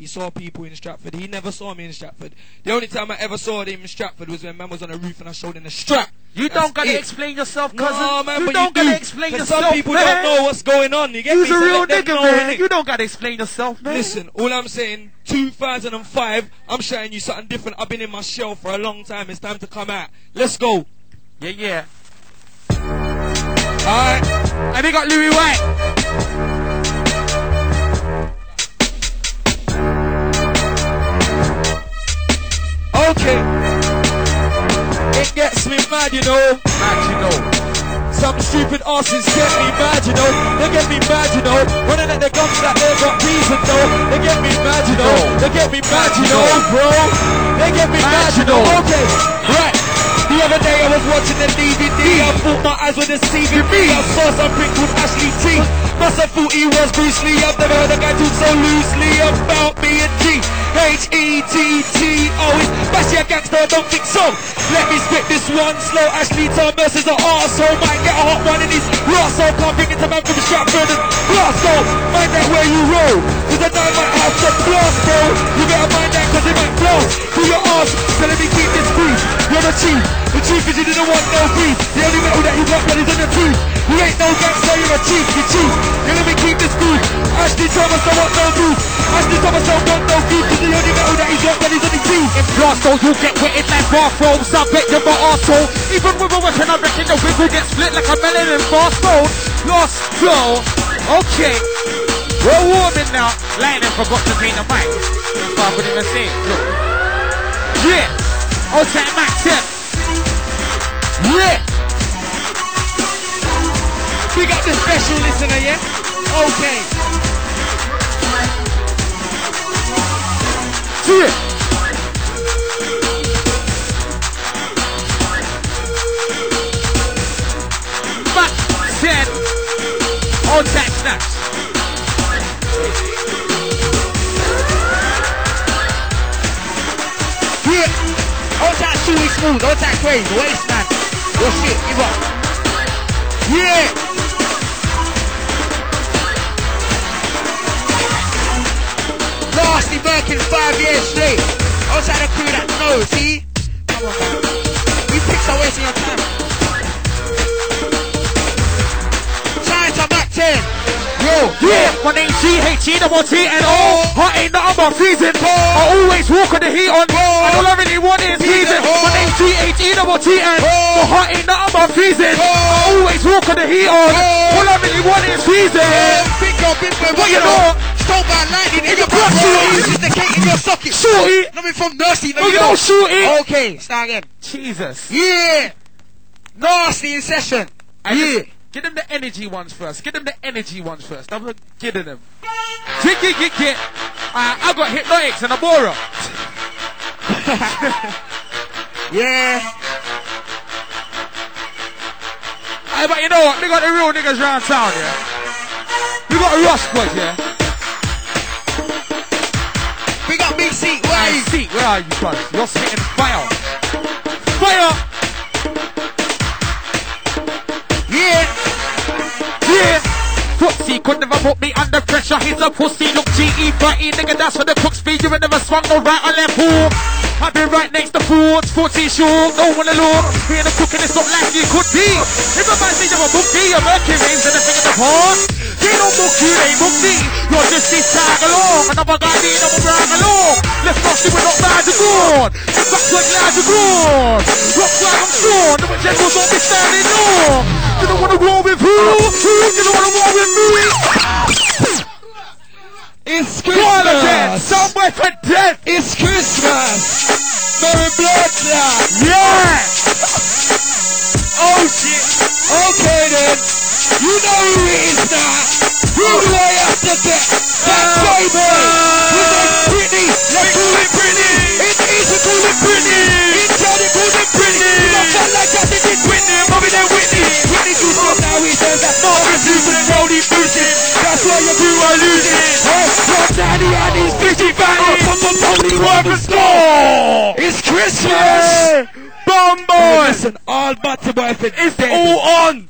he saw people in Stratford. He never saw me in Stratford. The only time I ever saw him in Stratford was when man was on a roof and I showed him the strap. You don't gotta explain yourself, cousin. No, man, you don't gotta explain yourself. Some people don't know what's going on. You get me? You're a real nigga, man. You don't gotta explain yourself, man. Listen, all I'm saying, 2005, I'm showing you something different. I've been in my shell for a long time. It's time to come out. Let's go. Yeah. Alright. And they got Louis White. Okay. It gets me mad, you know. Some stupid asses get me mad, you know. They get me mad, you know. Running at the guns that they got reason, though. They get me mad, you know. They get me mad, you know, bro. They get me mad, you know. Okay, right. The other day I was watching the DVD. I thought my eyes were deceiving me. I saw something called Ashley T. Must have thought he was Bruce Lee. I've never heard a guy talk so loosely about me and G. H-E-T-T-O. Is Bashy a gangster? I don't think so. Let me spit this one slow. Ashley Thomas is an arsehole. Might get a hot one in his arsehole. Can't bring it to man from Stratford and Glasgow. Mind that where you roll, cause I know I might have some blast, bro. You better mind that cause it might blast through your arse. So let me keep this brief. You're the chief. The chief is you didn't want no beef. The only metal that you got blood is on your teeth. You ain't no gangster, you're a chief. You chief. You let me keep this brief. Ashley Thomas don't want no beef. Ashley Thomas don't want no beef. Cause the only metal that he's got blood is on his teeth. In Glasgow you'll get wetted like bathrobes. I bet you're my arsehole. Even with a weapon I reckon the wig will get split like a melon in fast mode. Lost flow. Okay. We're warming now. Lightning forgot to clean the mic. That's what I couldn't even say. Look. Yeah. Outside Max 10. Yeah. We got the special listener, yeah? Okay. Yeah. Max 10. Outside Snaps. Yeah. Outside Chewy Smooth. Outside Crazy. Wasteman. Your shit. Give up. Yeah. Nasty Birkin 5 years straight. Outside the crew that knows, see? Come on, man. We picks are wasting your time. Time to Mac 10. Yo, yeah, my name's G-H-E-T-T-N-O. Heart ain't nothing but freezing. I always walk with the heat on. And all I really want is freezing. My name's G-H-E-T-T-N. My heart ain't nothing but freezing. I always walk with the heat on. All I really want is freezing. Big girl, what you know? Stole by lightning in your blood. This is the cake in your socket. Shorty. Nothing from Nursey. No, you don't shoot it. Okay, start again. Jesus. Yeah. Nasty in session. Yeah. Get them the energy ones first. Get them the energy ones first. I'm getting them. Get. I got Hypnotics and Abora. Yeah. But you know what? We got the real niggas round town, yeah? We got a Rush boys, yeah? We got Big Seat. Where are you? Seat, where are you, bud? You're spitting fire. Fire! Yeah! Footsie could never put me under pressure. He's a pussy. Look, GE30, nigga, that's what the crooks feed. You ain't never swung no right or left hook. I've been right next to foods, footsie shoes, don't wanna look. Here the cooking, it's not like it could be. If a man say you're a bookie, your Mercury rings and a thing in the past. They don't book you, they book me. You're just this tag along. Another guy need another brag along. Let's not see we're not bad to go on. In fact, we're glad to go on. Rock like I'm sure. The generals don't be standing on. You don't wanna roll with who? You don't wanna roll with me? It's Christmas! Somewhere for death! It's Christmas! Merry Bloodline! Yeah! Oh shit! Okay then! You know who it is now! All the way after that! That's baby! His name's Britney! Let's call it Britney! It's easy to call it Britney! It's Johnny called it Britney! You don't sound like that, they did Whitney! Bobby then Whitney! Whitney too strong now, he says that Marvin's losing and Roddy's boosting! That's why you two are losing! From Daddy and his bitchy fanny! From Tony Workers Store! It's Christmas! Bomb boy! Listen, all batty boy for it's dead. All on!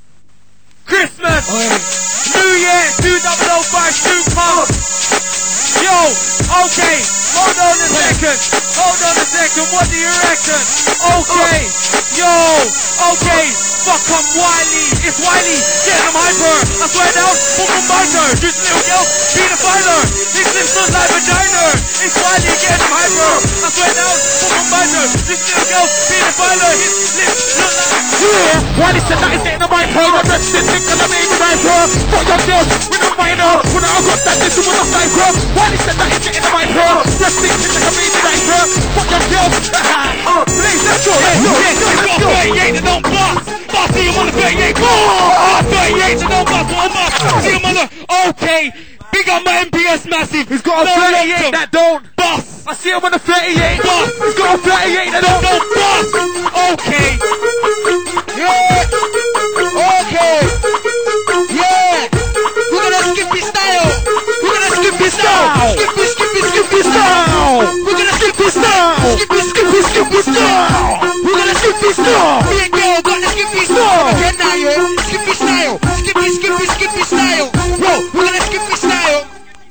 Christmas! New Year 2005 Stu Pump! Yo, Okay, hold on a second. Hold on a second. What do you reckon? Okay, yo, okay. Fuck, I'm Wiley. It's Wiley. Getting them hyper. I swear down. Boom, boom, binder. This little girl, be the fighter. His lips look like vagina. It's Wiley. Getting them hyper. I swear down. Boom, boom, binder. This little girl, be the fighter. His lips look like. Yeah, Wiley said that he's getting the hyper. I'm resting, thinking I'm in the hyper. Fuck your girls with a minor. When I got that, this was a hyper. Wiley said that he's getting the hyper. Resting, thinking I'm in the hyper. Fuck your girls. Please, let's go. Let's go. 38 and don't bust. Bust see him on the 38. Oh, 38 and don't bust. One bust. See him on the. Okay. Big up my MPS massive. He's got a 38 that don't bust. I see him on the 38. Bust. He's got a 38 that don't bust. Okay. Yeah. Okay. Yeah. We're gonna skip his style. We're gonna skip his style. Skip his style. We're gonna skip his style. Skip his style. We're gonna skip his style. Me and girl gonna skip his style. Again now, yo. Skip his style. Skip his style. Bro, we're gonna skip his style.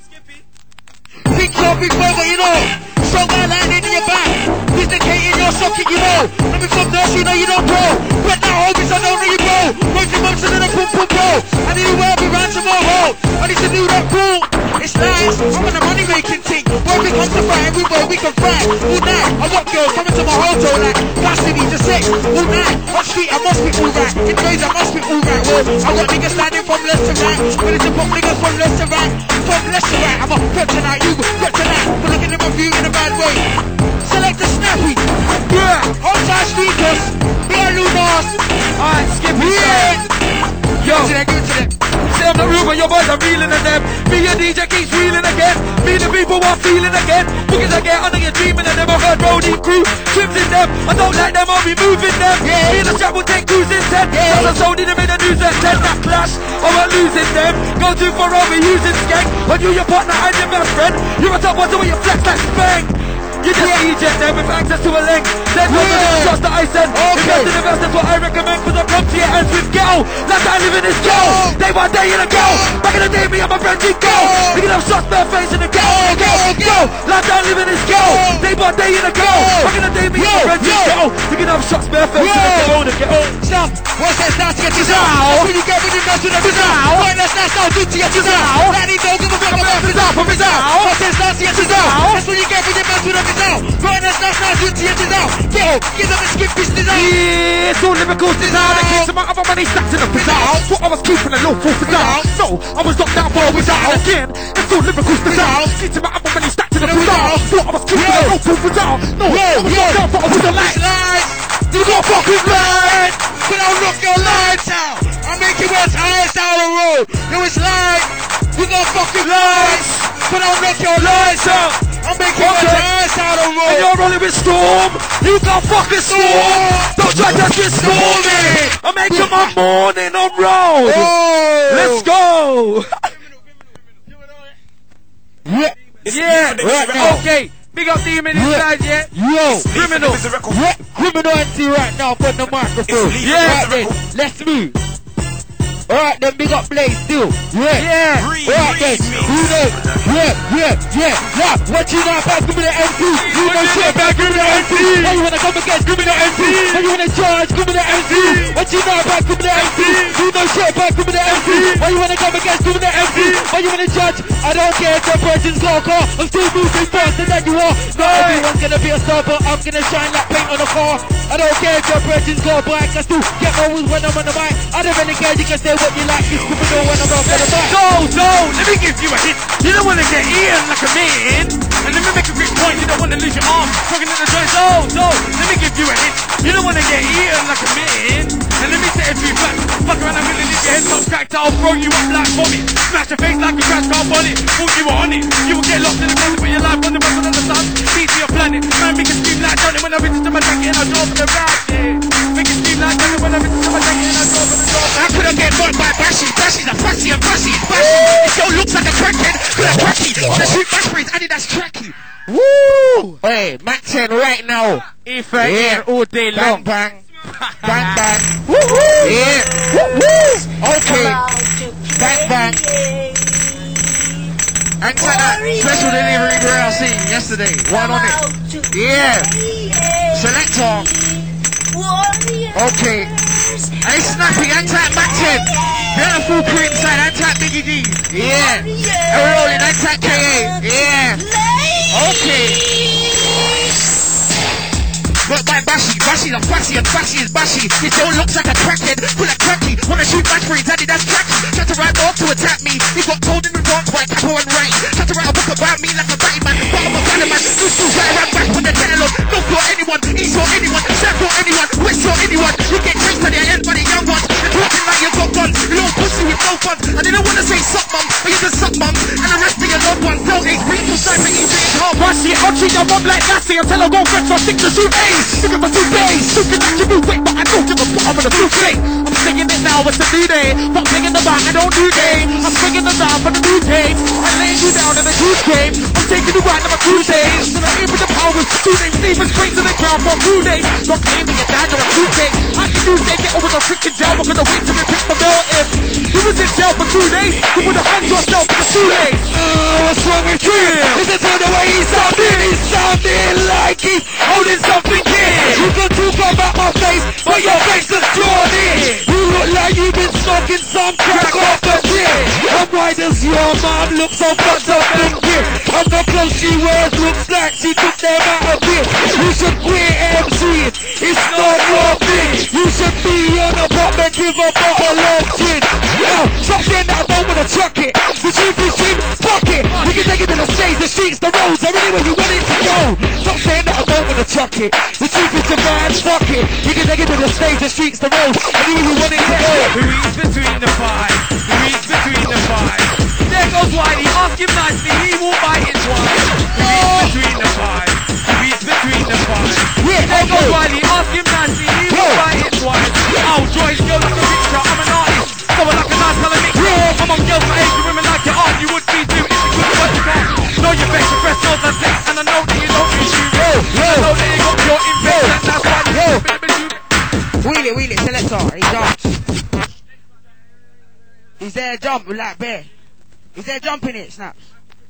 Big shot, big boy, but you know. Strong guy landing in your back. Dislocating your socket, you know. Let me from nurse, you know you don't grow. But now, homies, I don't know you, bro. Roasting mums and then a boom, boom, bro. I need to wear me round tomorrow. I need to do that cool. It's nice. I'm on a money making thing. Where we come to fight, everywhere we can fight. All night, I got girls coming to my hotel like custody to sex. All night, on street, I must be alright. In days, I must be alright. Well, I got niggas standing from left to right. Ready to pop niggas from left to right. From left to right, I'm a rep tonight. You rep tonight. We're looking at my view in a bad way. Select a snappy. Yeah. Outside sneakers. Bare lunas. Alright, skip it. Yeah. Yo. Give it to them. Say I'm the room, but your boys are reeling at them. Me and DJ keeps reeling again. Me the people are feeling again. Boogies I get under your dreaming and them. I've heard roadie crew trips in them. I don't like them, I'll be moving them. Yeah. Me and the strap will take cruise in 10. Yeah. Cause I sold them in the news at 10. That clash, I'm not losing them. Go too far over using skank. When you your partner and your best friend, you're a top one to where you flex like spank. You just eject them with access to a link. Then go to the shots that I send. Invest in the best, that's what I recommend. Cause I come to your ends with ghetto. Last I live in this ghetto. Day by day in a ghetto. Back in the day, me and my friends in ghetto. Picking up shots, bare face in the ghetto. Last I live in this ghetto. Day by day in a ghetto. Back in the day, me and my friends in ghetto. Picking up shots, bare face in the ghetto. Stop. What's that start to get you down? When you get with the mess with the bizarre. When that's not start to get you down. Daddy don't give a fuck about bizarre for bizarre. What's that start to get you down? That's when you get with the mess with the bizarre. Right, that's not start to get you down. Yo, give them a skip this bizarre. Yeah, it's all lyrical bizarre. They keep some other money stacked in the bizarre. What I was keeping a low for bizarre. So, I was locked down for a bizarre again. It's all lyrical bizarre. Keep some other money stacked in the bizarre. What I was keeping a low for bizarre. No, I was locked down for a bizarre. You got fucking blind. But I'll knock your lights out. I'll make you watch eyes down the road. Yo, it's light. We got fucking lights. But I'll knock your lights out. I'll make you watch eyes down the road. And you're rolling with Storm. You got fucking Storm. Don't try to get stormy. I'm making my morning on road. Let's go. Yeah. Okay. Big up Demon inside, yeah? Yo! Criminal! Criminal MC right now on the microphone. Yeah! Right then, let's move. Alright then, big up Blaze still. Yeah! Alright then, who knows? Yeah! What you know about Give Me The MC? You know shit about Give Me The MC? Why you wanna come against Give Me The MC? Why you wanna charge Give Me The MC? What you know about Give Me The MC? You know shit about Give Me The MC? Why you wanna come against Give Me The MC? Why you wanna judge? I don't care if the person's got a car. I'm still moving faster than you are. Not everyone's gonna be a star, but I'm gonna shine like paint on a car. I don't care if your person's got a bike. I still get always when I'm on the mic. I don't really care, you can say what you like. It's criminal when I'm off on the mic. So, let me give you a hit. You don't wanna get eaten like a man. And let me make a quick point, you don't wanna lose your arm. Talking in the joint, so, let me give you a hit. You don't wanna get eaten like a man. And let me say a few facts. Fuck around, I'm gonna leave your head top cracked. I'll throw you up like vomit. Smash your face like a crash car bonnet. Thought you were on it. You will get lost in the closet, put your life on the bottom of the sun. Beat to your planet. Man, make it scream like Johnny when I reach to my jacket and I draw for the ride, yeah. Make it scream like Johnny when I reach to my jacket and I draw for the drop. I couldn't get burned by Bashy. Bashy's a fussy and fussy. This girl looks like a crackhead. Could have cracky. Wanna shoot bash sprays, Adidas tracky. Woo! Hey, Mac 10 right now. If I hear all day long. Bang, bang. Bang, bang. Woo-hoo! Yeah. Woo-hoo! Okay. Bang, bang. And that special delivery girl I seen yesterday. One on it. Yeah. Selector. Okay. Hey, Snappy, anti Maxim. Beautiful crew inside, anti Biggie D. Yeah. And we're rolling, anti KA. Yeah. Okay. But by Bashi, Bashi's a fussy and Bashi is Bashi. His own looks like a crackhead, full of cracky. Wanna shoot back for his daddy, that's cracky. Tried to write off to attack me. He got told in the wrong by Capo and Ray. Tried to write a book about me like a batty man. But I'm a bad man. Who's still right around back when they're telling on. Don't for anyone, eat for anyone, share for anyone, wish for anyone. You get chased to the end by the young ones. You're talking like you got guns. You little pussy with no fun. I didn't wanna say suck mum, but you just suck mum. And the rest of your loved ones. Tell these people side for easy and hard. Bashi, I'll treat your mum like Lassie until I go fresh for 6 to shoot A's. Looking for 2 days, stupid that you move weight, but I don't give a fuck, I'm in a blue plate. I'm singing it now, it's a new day. Fuck picking the back, I don't do game. I'm bringing the down for the new game. I'm laying you down in a cruise game. I'm taking you right on my cruise days. And I'm in with the power, 2 names, leaving straight to the ground for 2 days. Not claiming your dad on a cruise day. I can do they get over the freaking jail, because I wait till we pick the bill if you was in jail for 2 days. You would have hung yourself for the 2 days. What's wrong with you? Is it the way he's sounding? He's sounding like he's holding something in. You can talk about my face, but your face is drawn in. You look like you've been smoking some crack off the tin. And why does your mom look so fucked up and weird? And the clothes she wears looks like she took them out of here. You should quit MCing, it's not your thing. You should be on a pop and give a bottle of gin. Now, stop saying that I don't wanna chuck it. The truth is in, fuck it. We can take it to the stage, the streets, the roads, or anywhere you want it to go. Stop saying that I don't wanna chuck it. The truth is your man, fuck it. We can take it to the stage, the streets, the roads, anywhere you want it to go. Who eats between the five? Who eats between the five? There goes Wiley, ask him nicely, he will bite it twice. Who eats between the five? Who eats between the five? There goes Wiley, ask him nicely, he will bite it twice. Oh, Joyce, girl like a picture, I'm an artist. Someone like a nice colour mixture. I'm on girls my age, you women like your art, you would be too if you couldn't work your part. Know your best, your breast smells like sex, and I know that you don't use you. I know that you got your infection, that's why you Wheel it, selector, he jumps. He's there jump, like bear. He's there jumping it, Snaps.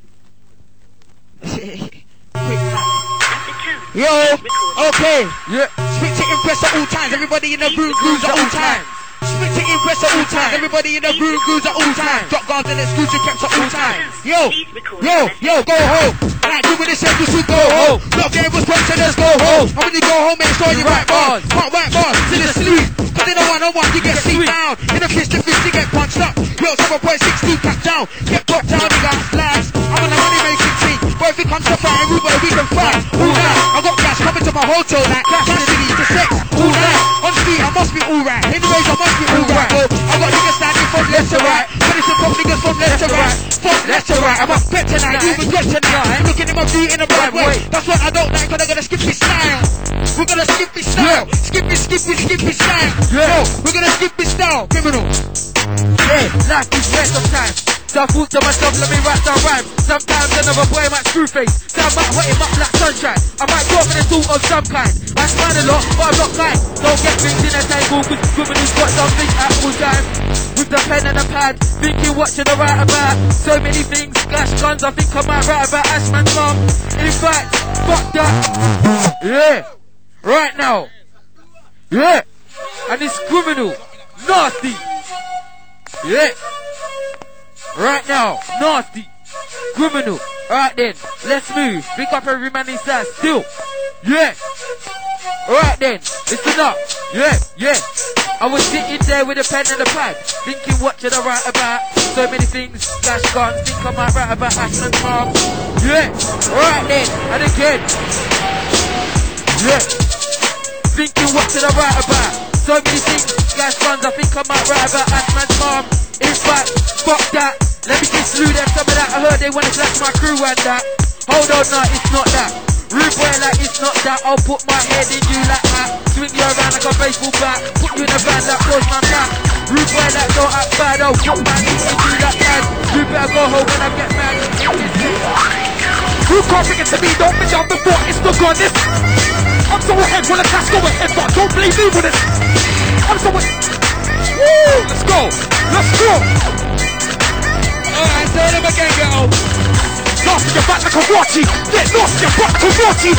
Quick snap. Yo, okay. Yeah. Spit to impress at all times, everybody in the room grooves at all times. Spit to impress at all times, everybody in the room grooves at all times. Drop guards and exclusive caps at all times. Yo, go home. Like do with the circles who go home. Not getting response, let's go home. And when you go home, make sure you write bars. Can't write bars to the sleep. Cause in a one-on-one, you get seen down. In a fist-to-fist, you get punched up. Yo, 7.62 cap down. Get dropped down, you got flags. I'm on a money-making team. But if it comes to fighting, we can fight. All night, I got gas coming to my hotel like Cassidy to sex. All night, on speed, I must be alright. Anyways, I must be alright. I got niggas standing from left to right. But it's a pop niggas from left to right. From left to right, I'm up bet tonight. You regret tonight. I'm looking at my view in a bad way. That's what I don't like, cause I'm gonna skip this style. We're gonna skip this style. Skip this style. Yo, we're gonna skip this style. Criminal. Yeah, life is waste of time. So I thought to myself, let me write some rhymes. Sometimes another boy might screw face. So I might hot him up like sunshine. I might go for the thought of some kind. I smile a lot, but I'm not kind. Don't get things in a tangle, cause criminals got something at all times. With the pen and the pad, thinking what should I write about? So many things, flash guns, I think I might write about Ashman's mum. In fact, fuck that. Yeah, right now. Yeah, and it's criminal, nasty. Yeah. Right now, nasty, criminal. Alright then, let's move. Pick up every man inside still. Yeah. Alright then, listen up. Yeah. I was sitting there with a pen and a pad, thinking what should I write about? So many things, flash guns, think I might write about Ashman's mom. Yeah. Alright then, and again. Yeah. Thinking what should I write about? So many things, flash guns, I think I might write about Ashman's mom. In fact, fuck that. Let me just slew them some of that. I heard they wanna clash my crew and that. Hold on, no, it's not that. Rude boy like it's not that. I'll put my head in you like that. Swing you around like a baseball bat. Put you in a van like close my back. Rude boy like don't act bad. I'll put my knee in you like that. You better go home when I get mad. You can't bring it to me, don't bitch out before it's not on this. I'm so ahead, when the class go ahead, but don't believe me with this. I'm so ahead. Woo! Let's go! Alright, tell them again, girl. lost in your back like a watchy. Get lost in your back like a watchy.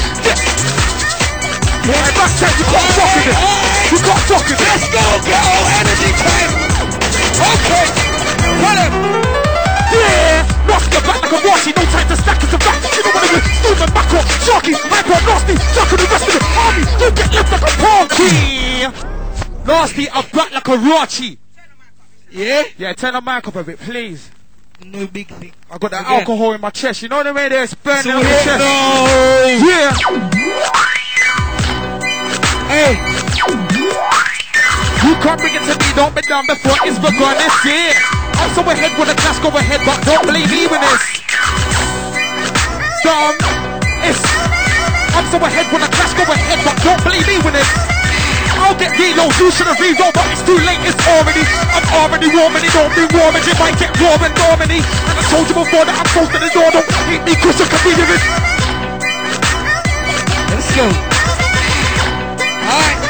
Yeah, back check, you can't fuck with it. You can't fuck with it. Let's go, girl, energy time. Okay, tell him. Yeah, lost in your back like a watchy. No time to stack it to back. You don't want to win. Storm and back up. Sharky, hyper, nasty. Suck on the rest of the army. Don't get left like a punky. Nasty, I'm back like a Rachi. Yeah? Yeah, turn the mic up a bit, please. No big thing. I got that alcohol in my chest. You know the way there's burning So on your chest? no. Yeah. Hey. You can't bring it to me, don't be down before it's begun. It's it. I'm so ahead when the class go ahead, but don't believe even this. I'm so ahead when the class go ahead, but don't believe even this. I'll get reload, you should have reload, but it's too late, it's already. I'm already warm and it don't be warm and you might get warm and normally. And I told you before that I'm close to the door, don't hit me cause you can be here. Let's go. Alright.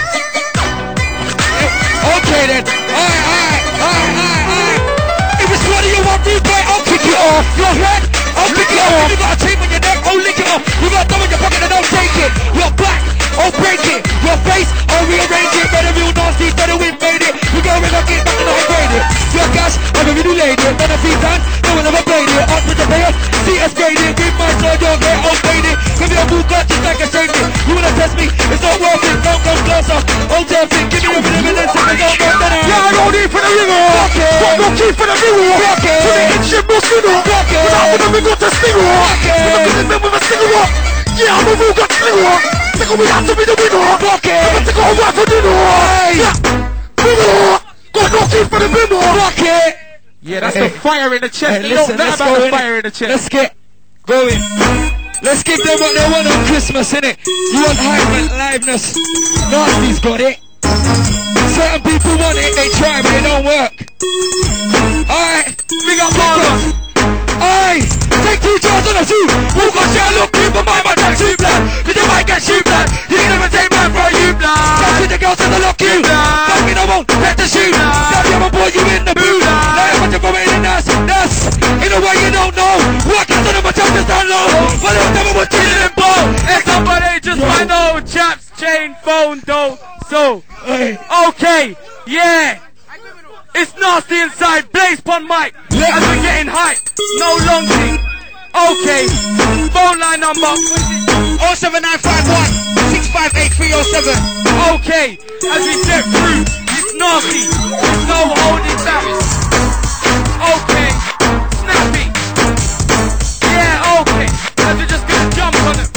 Okay then. Alright. If it's one of you want replay, I'll kick it off. Your head, I'll kick it off. You got a tape on your neck, I'll lick it off. You got thumb in your pocket and I'll take it. Your back, I'll break it. Your face, I'll rearrange it. Better real nasty, better we made it. You go and I'll get back and I'll grade it. Your cash, I've already laid it. Done a few times, no one ever played it. Up with the players, see us graded. With my sword, you'll get outdated. Give me a bull cut just like a shake it. You wanna test me, it's not worth it. Don't come closer, I'll test it. Give me a bit of evidence if I don't go better. Yeah, I don't need for the river. Got no key for the river. To the engine, no sooner. Without with a river to stinger. With a with a stinger. Yeah, I'm a real good slinger. Think we have to be the winner. Never take a whole wife for dinner. Yeah, winner. Got no key for the river. Yeah, that's the fire in the chest. Hey, You listen, know let's nothing about go the in fire it. in the chest. Let's get going. Let's give them what they want on Christmas, innit? You want hype, liveness. Nasty's got it. Certain people want it, they try, but it don't work. Alright, big up Marlon. Aye, take 2 jars on a zoo. Walk on share, look you, but my track shoot blood. Cause you might get shoot blood. You can never take man for you blood. Catch with the girls and the lock you. Fuck me, no won't let the shoot. Tell me I'm a boy, you in the mood. Now I'm watching for me in that's in a way you don't know. Walk out on my chest, down low. But they'll never watch you in the ball. Hey, somebody just find out chaps, chain, phone, dough. So, okay, yeah. It's nasty inside, Blaze Pond mic. As we're getting hype, no long thing. Okay, phone line number 07951 658 307. Okay, as we step through, it's nasty. There's no holding back. Okay, snappy. Yeah, okay. As we're just gonna jump on it.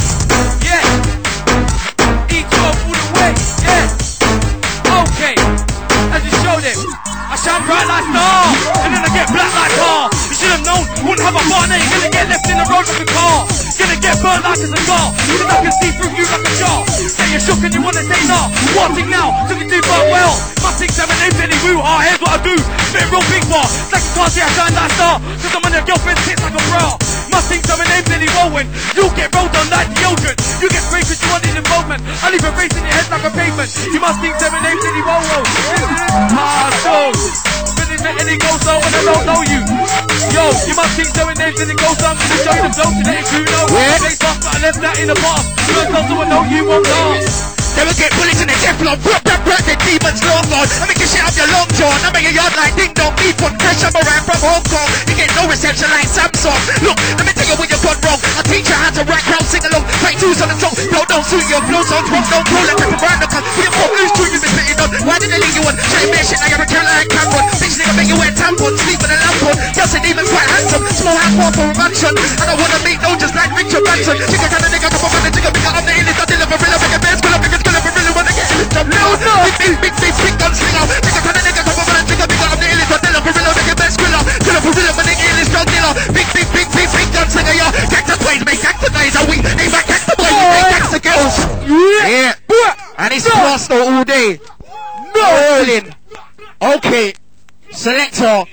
Yeah. Each up all the way. Yeah. Okay. As you show them, I shine bright like star, and then I get black like tar. You should have known, wouldn't have a partner. You're gonna get left in the road like a car. Gonna get burnt like a cigar. Cause I can see through you like a jar. Say you're shook and you wanna say nah. Wanting now, took it too far well. Must think 7 names any woo. Ah, here's what I do. Spit real big bar. It's like you can't see I shine like star. Cause I'm on your girlfriend's tits like a bra. Must think 7 names any rolling. You'll get rolled on like deodorant. You get sprayed cause you wanted involvement. I'll leave a race in your head like a pavement. You must think 7 names any roll. Ah, so. Any go so when I don't know you. Yo, you must think 7 names and it goes on. Gonna show you the flow to let it crew know. Place off, but I left that in the past. First close to I know you won't last. Never get bullets in the Teflon. Put that breath in demons long gone. I make you shit up your long jaw. I make your yard like ding dong. Beef on fresh up around from Hong Kong. You get no reception like Samsung. Look, let me tell you when you've gone wrong. I teach you how to rap, crowd sing along. Play 2s on the song. No, don't suit your flow songs wrong. Don't roll like rip around the cunt. With your 4 blues too, you been spitting on. Why did they leave you on? Try to shit like you're a cat like Cameron. Bitch nigga make you wear tampons. Sleep with a lamp on. Girl said even quite handsome. Small house more for a mansion. I don't wanna meet no just like Richard Branson. Chicken kind of nigga come up on the jigger. Because I'm the illest. I deliver real. Make a bear squill up. Make a squill up. Really wanna get big gunslinger. Take a kind of nigga come over and take a big up the illest. I deliver real. Make a bear squill up. Deliver real. But the illest drug dealer. Big gunslinger. Yeah, cactus boys make cactus guys. Are we? They make cactus boys. They make cactus girls. Yeah. And it's Plasto all day. No Erling. Okay. Selector.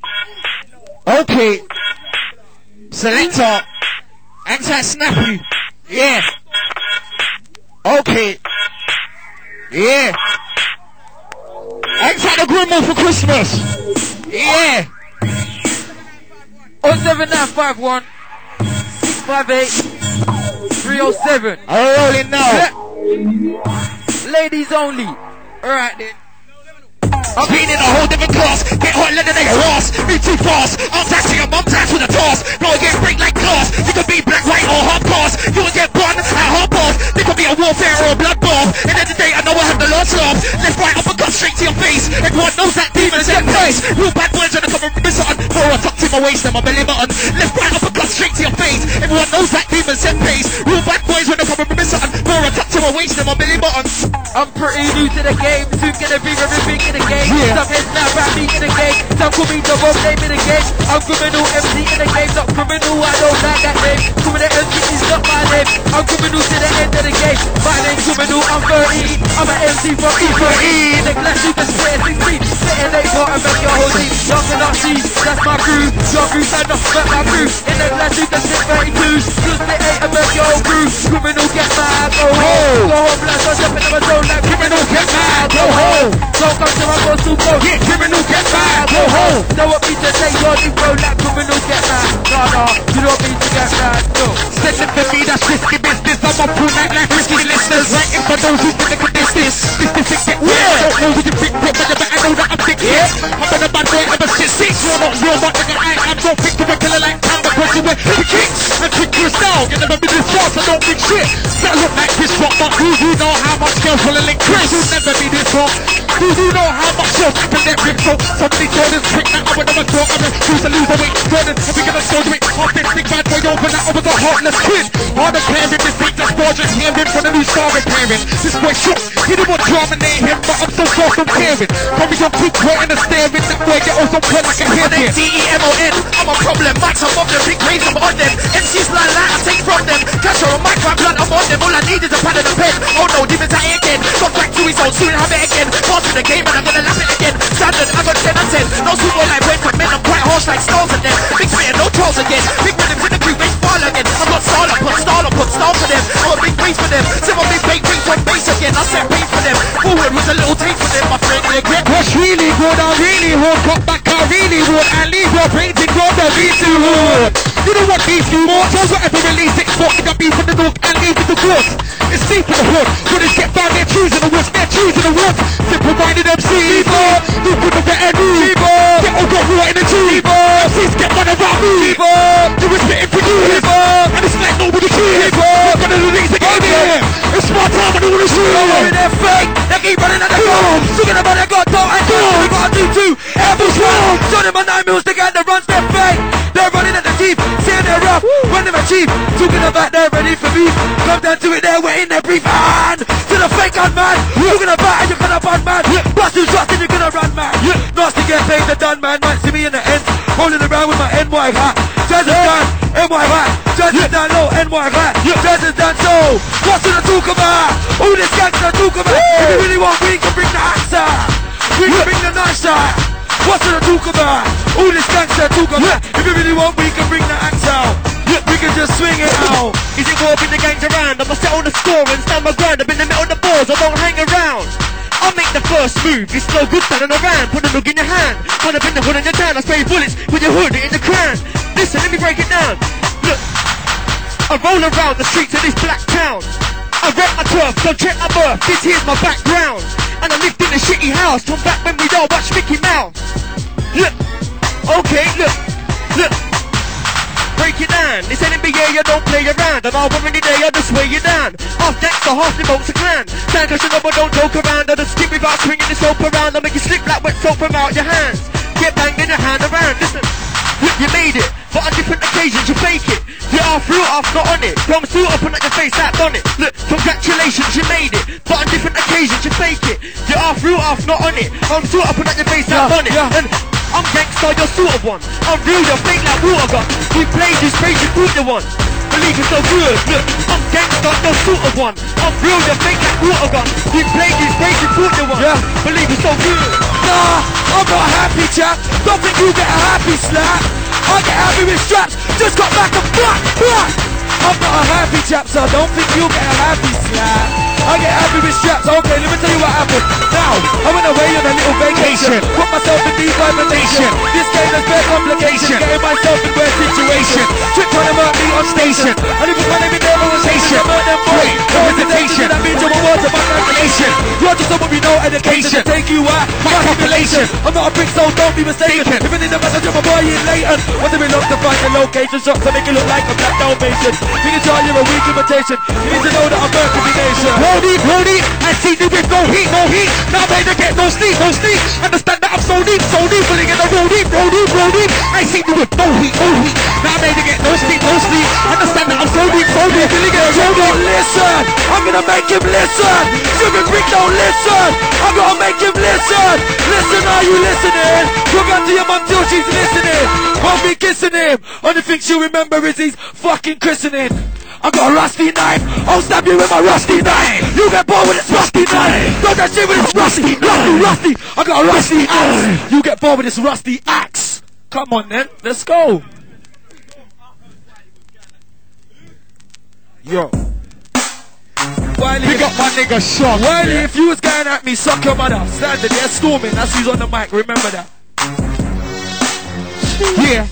Okay. Selector. Anti-snappy. Yeah. Okay. Yeah. Anti the Grimble for Christmas. Yeah. 07951 58-307. I'm rolling now. Ladies only. Alright then. I'm being in a whole different class. Get hot, let the nigga ass. Me too fast. I'm taxing your mum's ass with a toss. No, I get break like glass. You can be black, white, or hard pass. You will get bun at hard pass. There could be a warfare or a bloodbath. End of the day, I know I have the last laugh. Left, right, uppercut, straight to your face. Everyone knows that demon's in place. Real bad boys when I come and rip something. Throw a tuck to my waist and my belly button. Left, right, uppercut, straight to your face. Everyone knows that demon's in place. Real bad boys when I come and rip something. Throw a tuck to my waist and my belly button. I'm pretty new to the game. Soon gonna be very big in the game. Yeah. Some heads now rap me in the game. Some call me the wrong name in the game. I'm criminal MC in the game. Not criminal, I don't like that name. Criminal MC is not my name. I'm criminal to the end of the game. My name's criminal, I'm 30. I'm an MC from E30. The glass you can split it 6 feet. Sitting late for and make your whole team. Young and not see, that's my crew. Your crew stand up, but my crew. In the glass you can split 32. You split 8 and make your whole crew. Criminal get mad, go home. Go home, blast, I'm jumping in my zone like criminal get mad, go home. Don't come to my go to go. Yeah, criminal get mad, go home. Don't want me to say your new bro like criminal get mad. Nah, you don't want me to get mad, no. Listen for me, that's risky business. I'm on full night like risky listeners. Writing for those who think they can diss this. This get weird. Don't know who you think, but I know that I'm thick. Yeah, I'm been a bad boy ever since 6. You're not real, but nigga, I am no think of a killer like Tam. Because you went to kicks and trick you down. You never been this far, so don't think shit. That look like this rock, but who do know how much girls will link Chris? You'll never be this wrong. Who do know how much girls can get ripped? So somebody told us trick that I would never talk. I'm a choose to lose the weight. Jordan, if we gonna show it, half this big bad boy open that I was a heartless kid. Hard to clear it, this beat that's gorgeous. Hearing from the new star repairing. This boy shook, he didn't want drama name him, but I'm so far from caring. Probably don't keep waiting and staring. That boy get also put like a head here. DEMON, I'm a problem. Mics, I'm off them, big waves, I'm on them. MCs like that, I take from them. Catch her on mic, my blood, I'm on them. All I need is a pad and a pen. Oh no, demons at it again. Got back to his own, soon have it again. Pass me the game and I'm gonna lap it again. Standard, I got 10 and 10. No super like went for men, I'm quite harsh like stars and them. Big spit and no trolls again. Big rhythms in the crew, race fall again. I've got style up, put style for them. I'm a big bass for them. Several big big rings on bass again. I set pace for them. Forward was a little taste for them, my friend. Regret was really good, I really would. Got back, I really would. And leave your brains in God, I really would. You know what these do more? So whatever release it, fuck it up, beef in the dog and leave it to good. It's deep in the hood. Brothers get found, they're choosing the woods, they're choosing the woods. They provided MC, who could have get any. Get all got water in the tube. MCs get one around me. You were spitting for you. And it's like nobody cares. We're gonna release the game here. It's my time and all this shit. They're fake, they keep running at the goal. Talking about their god, don't and go. We gotta do two, every round. Show them my 9 mils, they got the runs, they're fake. They're running at the deep, saying they're rough, running at cheap. Talking about they're ready for beef. Come down to it, they're waiting, they're brief. And to the fake gun man, you're gonna bat and you're gonna bun man. Bust two shots and you're gonna run man. Nasty get paid, the done man. Might see me in the end, rolling around with my NY hat. Jazz is done, NY hat. Jazz is done, no NY hat. Jazz is done, so what's to talk about? All this gangster talk about. If you really want, we can bring the axe out. We can bring the knife out. What's to talk about? All this gangster talk about. If you really want, we can bring the axe out. We can just swing it out. Is it warping the gangs around? I'ma set on the score and stand my ground. I've been in the middle of the balls, I don't hang around. I'll make the first move, it's no good standing around. Put a look in your hand, when I've been the hood in your town. I spray bullets with your hood in the crown. Listen, let me break it down. Look, I roll around the streets of this black town. I rep my turf, so check my birth. This here's my background. And I lived in a shitty house, come back when we don't watch Mickey Mouse. Look, okay, look. Break it down, this ain't NBA, you don't play around. And all one day, I just weigh you down. Half next to half the boats a clan. Stand cause you know I don't joke around. I just skip without swinging the soap around. I make you slip like wet soap from out your hands. Get banged in your hand around, listen. Look, you made it, but on different occasions you fake it. You're half through, half not on it. From suit up and at your face, that done it. Look, congratulations, you made it, but on different occasions you fake it. You're half through, half not on it. From suit up and at your face, that done it. And I'm gangsta, you're sort of one. I'm real, you're fake like water gun. We play this crazy food you want. Believe it's so good, look, I'm gangsta, you're sort of one. I'm real, you're fake like water gun. We play this crazy food you want. Believe it's so good. Nah, I'm not a happy chap. Don't think you get a happy slap. I get happy with straps. Just got back and black. I'm not a happy chap, so don't think you'll get a happy slap. I get happy with straps. Okay, let me tell you what happened. Now, I went away on a little vacation. Put myself in deep hibernation. This game has bare complication. Getting myself in weird situation. Trick trying to murk me on station. And if it's my name in there, I was station. Murk them boy. No hesitation. That means you're a word of my calculation. You're just someone with no education. Take you out, my calculation. I'm not a brick, so don't be mistaken. If it is a message of my boy in Leighton. What's it look to find the location? Shots to make it look like a black Dalmatian. You can tell you're a weak imitation. You need to know that I'm working the nation. Hold it, I see you with no heat. Now they don't get no sleep. Understand that I'm so deep, pulling in the roll deep. I see you with no heat. Now they don't get no sleep. Understand that I'm so deep, pulling in the roll deep. Listen, I'm gonna make him listen. Sugar Brick don't listen. I'm gonna make him listen. Listen, are you listening? Look out to your mum till she's listening. I'll be kissing him. Only thing she'll remember is he's fucking christening. I got a rusty knife, I'll stab you with my rusty knife. You get bored with this rusty knife. Don't that shit with this rusty. I got a rusty axe. You get bored with this rusty axe. Come on then, let's go. Yo. Wiley, pick up my nigga Sean. Wiley, if you was going at me, suck your mother. Standing there storming, that's who's on the mic, remember that. Yeah.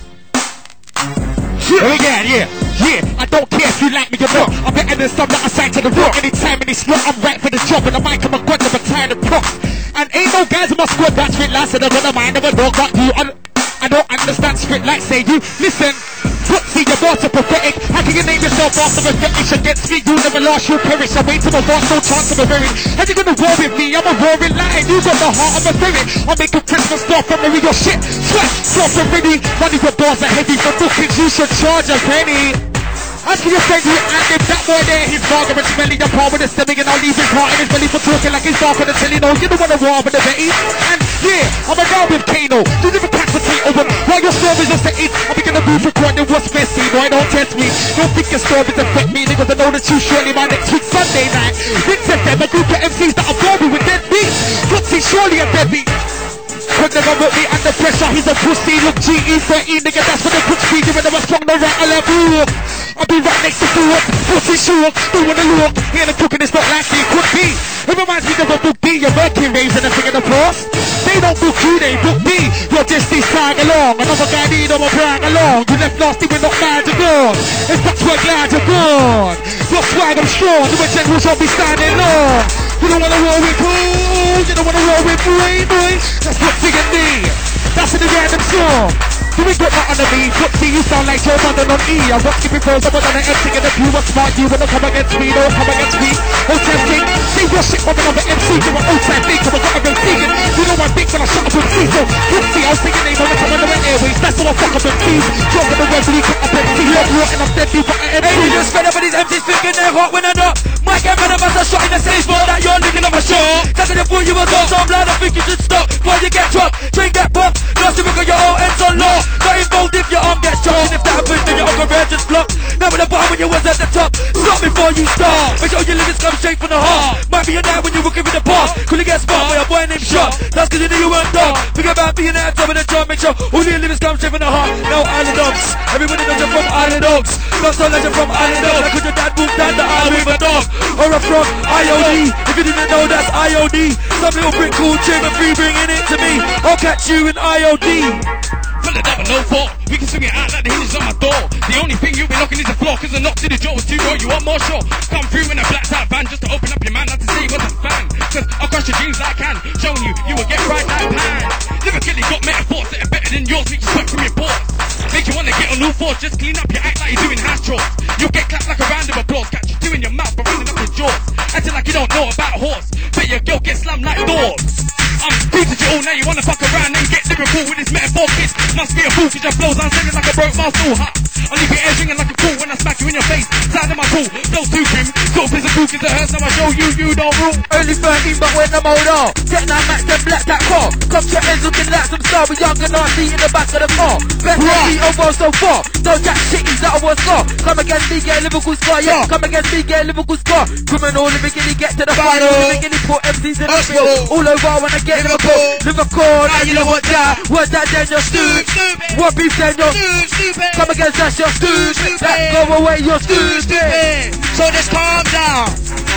I don't care if you like me or not. I'm better than some that I signed to the rock. Anytime, any slot, I'm right for the job. And I might come and got them and tie the props. And ain't no guys in my squad that's fit like said I got a mind of a dog like you. I don't understand spit like say you. Listen, see your boss are pathetic. How can you name yourself after a fetish against me? You'll never last, you'll perish. I wait till my boss, no chance of a buried. How you gonna war with me? I'm a roaring lion. You got the heart of a ferret. I'll make a Christmas star from me your shit. Sweat, drop and ready. Running your bars are heavy for bookings. You should charge a penny. Ask your friend who and that boy there, he's Margaret smelling the palm with the stemming and I'll leave his heart in his belly for talking like he's dark on the telly. No, you don't want to war with the Betty. And yeah, I'm around with Kano. You never catch potato, but while your stories are set in, I'll be gonna move recording what's messy. No, I don't test me. Don't think your stories affect me, niggas. I know that you surely my next week Sunday night. Vince FM, a group of MCs that are boring with dead beats. Footsie surely a deadbeat. Could never put me under pressure, he's a pussy. Look, GE13, nigga, that's what the puts me. When I was strong, no right, I love you. I'll be right next to Ford, pussy short, don't wanna look. Here the cooking is not like it could be. It reminds me of a book D, your Mercury raves and a thing in the past. They don't book you, they book me. You're just this tag along, another guy need on my brag along. You left nasty, we're not mad, you're gone. It's that's where glad you're gone. Your swag, I'm strong, you a generals, I'll be standing long. You don't wanna roll with who? You don't wanna roll with boy. That's what's in me. That's in the random song. You ain't got that under me. Footsie, you sound like Joe London on E. I watch skipping flows, I was on an MC and if you were smart, you wouldn't come against me. Don't come against me. Oh, tempting. Say your shit from another MC. You're an outside big, so I got a real vegan. You know I'm big, so I shut up with Cecil. Footsie, I'll sing your name on the top of the airways. That's how I fuck up with C's. Drop in the web, we cut up and see. Love you, and I'm dead, you got an MC. Hey, you just fed up with these MCs thinking they're hot when I'm not. My game and I'm shot in the same spot that you're looking at my show. That's the fool you was on, so I'm glad I think you should stop. Before you get dropped, drink that pop. Lost to look at your own ends on law. Not involved if your arm gets chopped. And if that happens, then your own career just blocked. Now at the bottom when you was at the top. Stop before you start. Make sure your lyrics come straight from the heart. Might be a night when you're looking with the past. Could you get spot by a boy named Shot? That's cause you knew you weren't done. Think about being at the top of the job. Make sure all your lyrics come straight from the heart. Now Island Dogs. Everybody knows you're from Island Dogs. Not so legend from Island Dogs. Like could your dad moved down the island with a dog. Or a from IOD. If you didn't know that's IOD. Some little brick cool trim and free bringing it to me. I'll catch you in IOD. Full of double, no fault. We can swing it out like the hinges on my door. The only thing you'll be knocking is the floor. Cause the knock to the jaw was too raw. You want more sure? Come through in a blacked out van just to open up your man. Not to say you was a fan. Cause I'll crush your jeans like can. Showing you will get right like pan. Lyrically got metaphors that are better than yours. Make you sweat through your pores. Make you wanna get on all fours. Just clean up your act like you're doing house chores. You'll get clapped like a round of applause. Catch you two in your mouth but running up your jaws. Acting like you don't know about a horse. Bet your girl get slammed like doors. I'm beating you all now, you wanna fuck around and get lyrical with this metaphor kiss. Must be a fool, cause your flows I'm singing like a broke mouse all hot. I'll leave your ears ringing like a fool when I smack you in your face. Sound of my tool, flows too grim. Sort of is a fool, cause it hurts, now I show you don't rule. Early 13, but when I'm older. Get 9 max, then black that car. Come to ends looking like some star. With young and nasty in the back of the car. Best MC over so far. Don't jack shitties that I was scar. Come against me, get a Liverpool scar, yeah. Come against me, get a Liverpool scar. Criminal, lyrically get to the final. Lyrically put MCs in the field. All over when I get Liverpool, now you know what that. What's that then you're stupid. What beef then you're stupid. Come against that you're stupid. That go away you're stupid. So just calm down.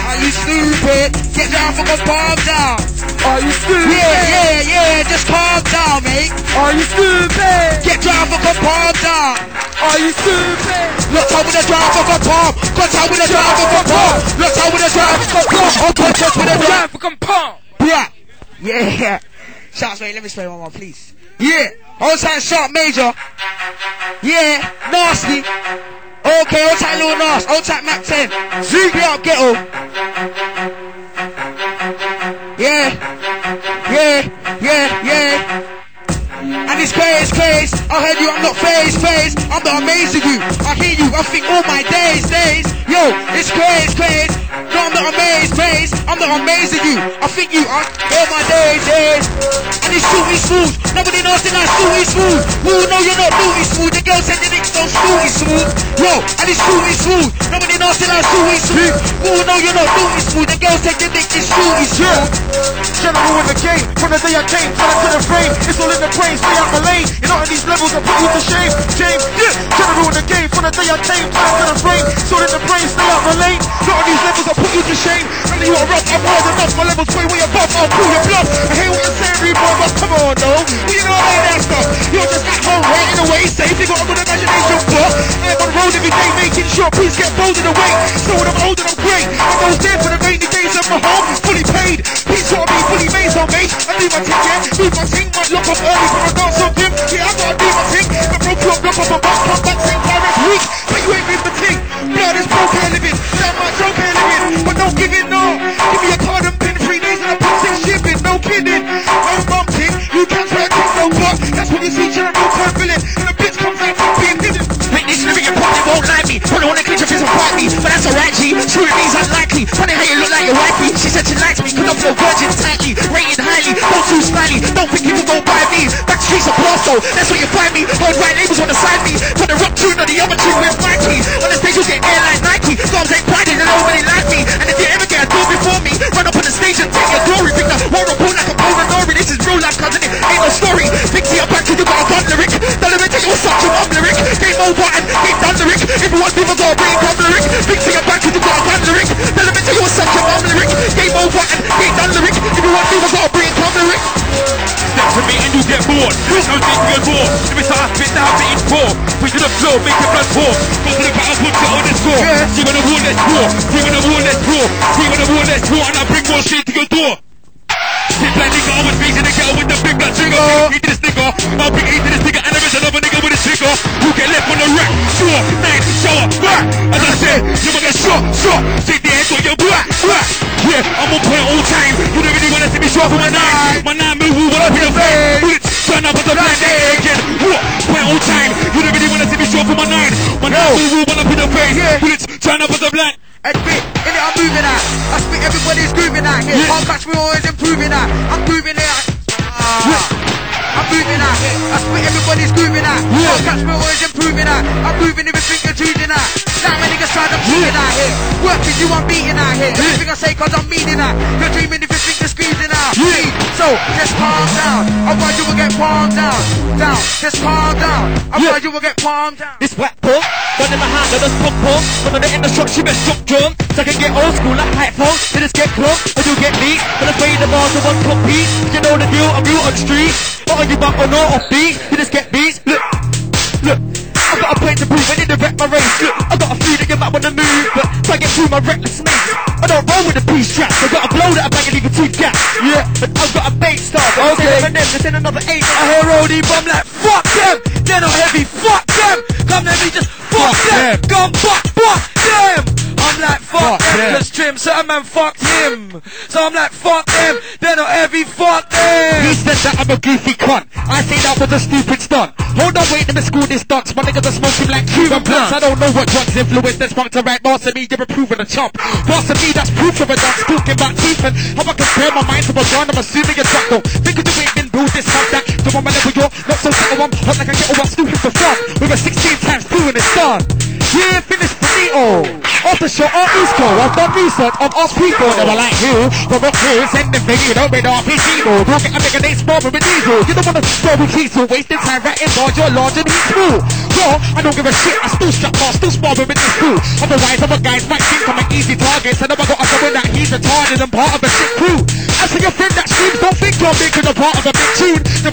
Are you stupid? Get down from a palm down. Are you stupid? Yeah, just calm down, mate. Are you stupid? Get down from a palm down. Are you stupid? Look how with a drive of a palm. Cut out with a drive of a palm. Look how with a drive of a palm. Oh, cut out with a drive of a palm. Yeah. Shots, mate. Let me spray one more, please. Yeah. Outside sharp major. Yeah. Nasty. Okay, outside little Nas. Outside Mac 10. Zoom me up, ghetto. Yeah. And it's craze. I heard you, I'm not phase. I'm not amazed with you. I hear you, I think all my days. Yo, it's craze. No, I'm not amazed. I'm not amazed with you. I think you, all my days. And it's shooty smooth. Nobody knows that I'm shooty smooth. Ooh, no, you're not shooty smooth. The girl said the niggas don't shooty smooth. Yo, and it's shooty smooth. Nobody knows that I'm shooty smooth. Ooh, no, you're not shooty smooth. The girl said the niggas shooty smooth. General in the game, from the day I came, fell into the frame. It's all in the brain, stay out my lane. You're not in these levels, I put you to shame. James, yeah. General in the game, from the day I came, fell into the frame. It's all in the brain, stay out my lane. Not in these levels, I put you to shame. And you are rough, I'm hard enough. My level's way above, I'll pull your bluff. I hear what you're saying, reborn, but come on, no. You know all that stuff. You're just at home, right in a way, safe. You got a good imagination, but I'm on the road every day, making sure please get bold in the way. So when I'm old and I'm great, I'm always there for the rainy days of my home, fully paid. Peace on me, fully made on me. I do my thing, yeah. Do my thing, might look up early for a dance on him. Yeah, I gotta do my thing. I broke you up, look up a bus, come back, same time next week. But you ain't been the thing. Blood is broke here living. That much broke here living. But don't give it, no. Give me a card and pin, 3 days and I put 6 shipping. No kidding. No bumping. You can't try to take no block. That's when you see General turn villain. And the bitch comes out from being hidden. Witness living in part, they won't like me. Probably wanna clinch your fist and fight me. But that's alright, G. Shooting me's unlikely. Funny how you look like your wifey. She said she likes me, cause I'm so virgin tightly. Rated highly, don't too smiley. Don't think people gon' buy me. Back streets of Barstow, that's where you find me. Hold right labels on the side me. Put the rock tune on the other tune with Mikey. On the stage you get air like Nike. Dogs ain't priding and nobody like me. And if you ever get a door before me, run up on the stage and take your glory. Bring the war report like a Polanori. This is real life, cousin, it ain't no story. Pixie, I'm back to you got a gun lyric. Don't let me tell you what's such a mum lyric. Game over and game done lyric. Everyone's people got a brain gun lyric. Pixie, I'm back to you got a gun lyric. Don't let me tell you what's such a mum lyric. Game over and game done lyric. Everyone's people got a brain gun lyric. Step to me and you get bored. There's no thing to get raw. If it's hard, spit now, bit in poor. Push to the floor, make the blood pour. Go to the battle, put it on the score. See when the wall, let's war. See when the wall, let's war. See when the wall, let's war. And I bring more shit to your door. Sit like nigga, I was facing the girl with the big blood trigger. Eat this nigga, I'll bring 8 to this nigga. And there is another nigga with a trigger. You get left on the rack, sure, night, shower, back. As I said, you might get shot. Take the head on your back. Yeah, I'm on point all time. You don't really wanna see me short for my 9. My 9 move, what up in the face. Bullets, turn up as a blind again. What? Point all time. You don't really wanna see me short for my 9. My 9 move, what up in the face. Bullets, turn up as a blind. Admit, in it I'm moving out. I spit everybody's grooving out here. Can't catch me always improving out. I'm grooving out. I'm moving out here. I spit everybody's grooving out. Can't catch me always improving out. I'm moving everything you're choosing out. Now my niggas trying to prove it out here. Working you, I'm beating out here. Everything I say cause I'm meaning out. You're dreaming if you think you're squeezing out. So, just calm down. Otherwise you will get palmed down. Just calm down. Otherwise you will get palmed down. This whack punk, gun in my hand, I just pump pump. When I'm in the shot, she best jump drum. So I can get old school like hype punk. You just get clumped, or you get beat. But let's play the bars of one compete. You know the deal, I'm real on the street. But on you back or not off beat, you just get beats. Look. I got a point to prove, I need to wreck my race. Look, I got a few that you might wanna move, but try to get through my reckless maze. I don't roll with the peace traps, I got a blow that I bang and leave a 2 gaps. Yeah, but I've got a bait star, but okay. And then there's in another 8. I hear OD, but I'm like, fuck them. They're not heavy, fuck them. Come let me just fuck them. Gun fuck them. I'm like, fuck them, cause Trim, certain man fucked him. So I'm like, fuck them, they're not heavy, fuck them. He said that I'm a goofy cunt. I say that was a stupid stunt. Hold on, wait, let me school this dunce. My niggas are smoking like Cuban blunts. I don't know what drugs influence this funk to right. Boss of me, you're approving a chump. Boss of me, that's proof of a dunce. Talking about teeth and how I compare my mind to a gun. I'm assuming you're drunk though. Think you ain't been bruised this funk that. So on my level, you're not so settle. I'm hot like a kettle, I'm stupid for fun. With a 16 times 2 in it's done. Yeah, finish finito. Off the shot, on East Coast. I've done research on off people. Never like you. From up here, send them thing, you know, with RPG mode. Don't get a nigga named Small with diesel. You don't wanna throw with diesel. Wasting time writing bars, you're large and he's small. Well, I don't give a shit. I still strap bars, still small with this fool. Otherwise, other guys might think I'm an easy target. So now I got a go in that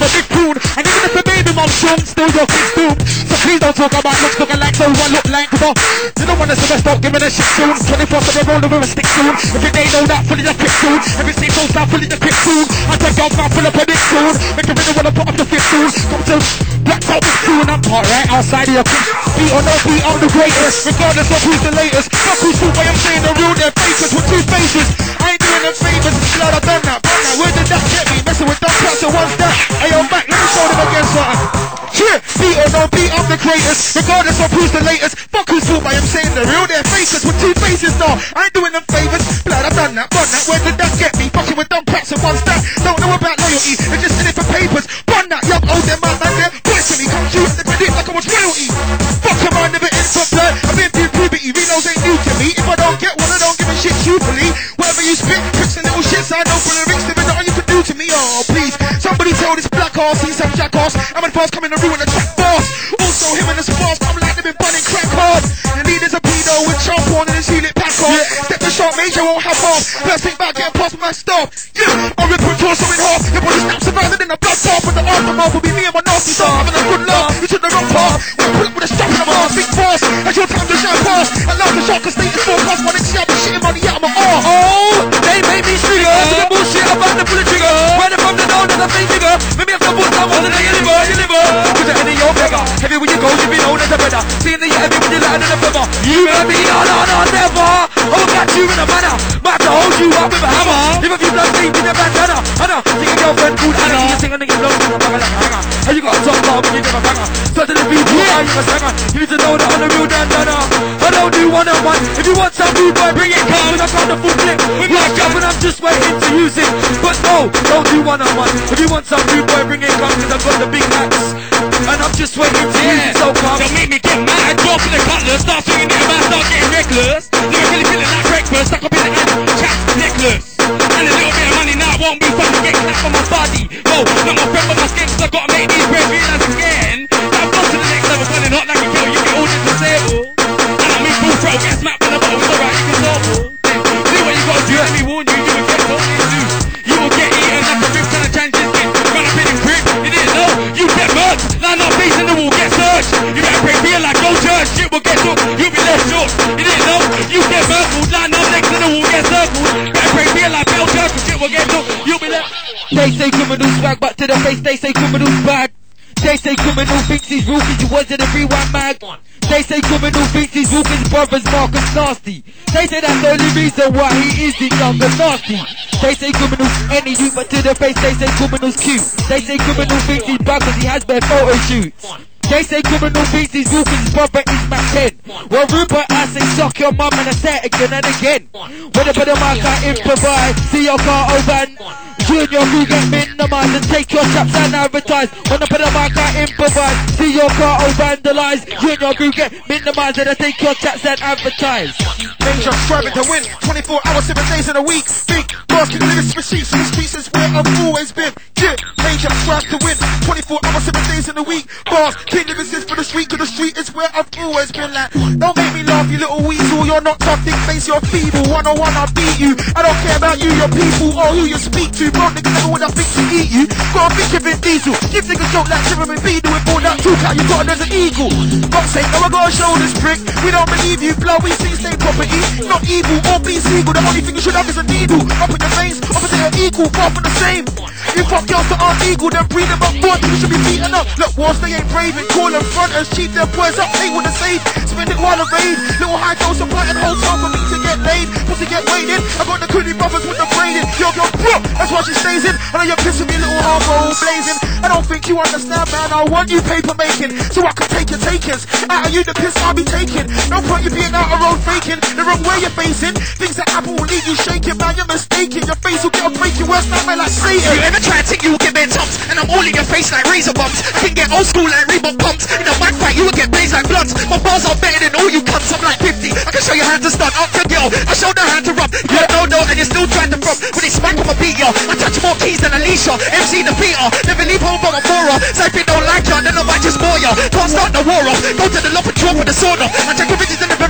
a big tune. And even if the baby mom's strong, still your kid's doomed. So please don't talk about looks looking like so one look like the. You don't want to see stop giving a shit soon. 24/7 rolling with a stick soon. Every day know that fully the quick soon. Every day knows that fully the quick soon. I take your mouth full of a big soon. Make you really wanna put up the fifth soon. Come to black out with soon. I'm hot right outside of your kids. Beat or no beat, I'm the greatest. Regardless of who's the latest. Fuck who's who, I'm saying the real, they're fakers with two faces. I ain't doing them favors, blood, I've done that. Where did that get me? Messing with dumb cats, so what's that? Hey, yo, back, let me show them again something. Yeah, beat or no beat, I'm the greatest. Regardless of who's the latest. Fuck who's who, I am saying the real, they're fakers with two faces. No, I ain't doing them favors, blood, I've done that. Where did that get me? Fucking with dumb cats, so what's that? Don't know about loyalty, they're just in it for papers. Bun that, young, old, them man, they're boys to me. Come to the credit like I was royalty. Fuck your mind, never in for blood. I've been through puberty, Renos ain't new to me. If I don't get one, I don't give a shit, stupidly. Whatever you spit, tricks and little shits, I know for the rings, there is nothing you can do to me. Oh, please, somebody tell this black ass he's some jackass. I'm in fast coming to ruin the track boss. Also, him and the sparks, I'm like they've been bunning crack hard. The leader's a pedo with sharp one and his heel it pack on. Step the shot, major won't have half. First thing back, get past my stuff. Yeah, I'll rip and torso in half. Your body snaps around and then the blood off. But the aftermath will be me and my nasty star. Having a good laugh, you took the wrong path. We'll pull up with a strap in my ass, big fast. That's your time to shine past. I love the shot, cause status forecast. Wanna see I've been shitting money out of my arse. Oh, they made me trigger. So the bullshit about the pull the trigger. Running from the down to the fake figure. Maybe I'm the bull down on the day you live. Cause you're heading your beggar. Heavy when you go, you be known as a better. Seeing that you're heavy when you land in a feather. You heard me, no, never. I'll catch you in a manner. Might have to hold you up with a hammer. If a few blood deep in your bandana. Anna, take a girlfriend called Anna. You sing a nigga low to the bag like a hanger. And you got a top bar, but you never banger. So to the beat, yeah, you a singer. You need to know that I'm a real dandana. I don't do one-on-one. If you want some food, boy, bring it. Come with a kind of full clip. With my job and I'm just waiting to use it. But no, don't do one-on-one. If you want some food, boy, bring it. Come cause I've got the big axe. And I'm just waiting to use it. So come. Don't make me get mad. Drop in the cutlass. Start swinging it around. Start getting reckless. Never really feeling like breakfast. Stuck up in the hand. Chat necklace. And a little bit of money now. Won't be fucking get clapped on my body. No, not my friend but my skin. Cause I gotta make these bread realize again. I've gone to the next level. Running hot like a girl. You get all into the table. And I move full throttle. Get smacked on the bottom. It's alright. You can solve it. Do what you gotta do. Let me warn you. You will get told to. You will get eaten like a rib. Trying to change this skin. Run up in the crib. You didn't know. You get murked. Line up facing the wall. Get searched. You better pray real like go church. Shit will get took. You'll be left short. You didn't know. You get murkled. Line up next to the wall. Get circled. Better pray real like bell church. Shit will get took. You'll be left. They say criminal swag, but to the face they say criminal's bad. They say criminal thinks he's real cause you wasn't a rewind mag. They say criminal thinks he's real cause his brother's Marcus Nasty. They say that's the only reason why he is the younger nasty. They say criminals any you, but to the face they say criminal's cute. They say criminal thinks he's bad cause he has bad photo shoots. They say criminal thinks he's real cause his brother is Mac 10. Well Rupert I say suck your mum and I say it again and again. When I put a mic I improvise, see your car open. You and your crew get minimized and take your traps and advertise. When I put a mic I improvise, see your car all vandalized. You and your crew get minimized and I take your traps and advertise. Major striving to win, 24 hours, 7 days in a week. Big basket lyrics for sheets in the streets is where I've always been. Yeah, major strive to win, 24 hours, 7 days in a week. Bars, kid lyrics for the street, cause the street is where I've always been. Like, don't make me laugh, you little weasel. You're not tough, thick face, you're feeble. 101, I'll beat you. I don't care about you, your people, or who you speak to. Bro, niggas never wanna think to eat you. Gotta think of Vin Diesel. Give niggas joke like Jeremy B. Do it for that talk out, you got it as an eagle. Don't say, no, I gotta show this prick. We don't believe you, blow, we see same property. Not evil or be legal, the only thing you should have is a needle. Up in your veins, opposite are equal, far from the same. You fuck girls that aren't equal, then breed them up, boys, you should be beaten up. Look, whilst they ain't brave and call them fronters, cheat their boys up, they wanna save. Spend it while I rave, little high dose of and hotel for me to get laid. Pussy get waited, I got the Cooney brothers with the braided. Yo, bro, that's why she stays in. I know you're pissing me, little hardball blazing. I don't think you understand, man, I want you paper making, so I can take your takers. Out of you the piss I'll be taking. No point you being out of road faking. The wrong way you're facing, things that happen will leave you shaking. Man, you're mistaken, your face will get a break, your worst nightmare like Satan. You ever try to think you will get bare tops, and I'm all in your face like razor bumps. I can get old school like Reebok pumps. In a mic fight you will get blazed like blunts. My bars are better than all you cunts, I'm like 50. I can show you how to stunt, up for girl, I show the hand to rub. You're no, and you're still trying to front. When it's smack I'ma beat ya, I touch more keys than Alicia. MC the Peter, never leave home but a Mora. So if you don't like ya, then I might just bore ya. Can't start the war off, go to the loft and drop with the sword off. I take your bitches in the very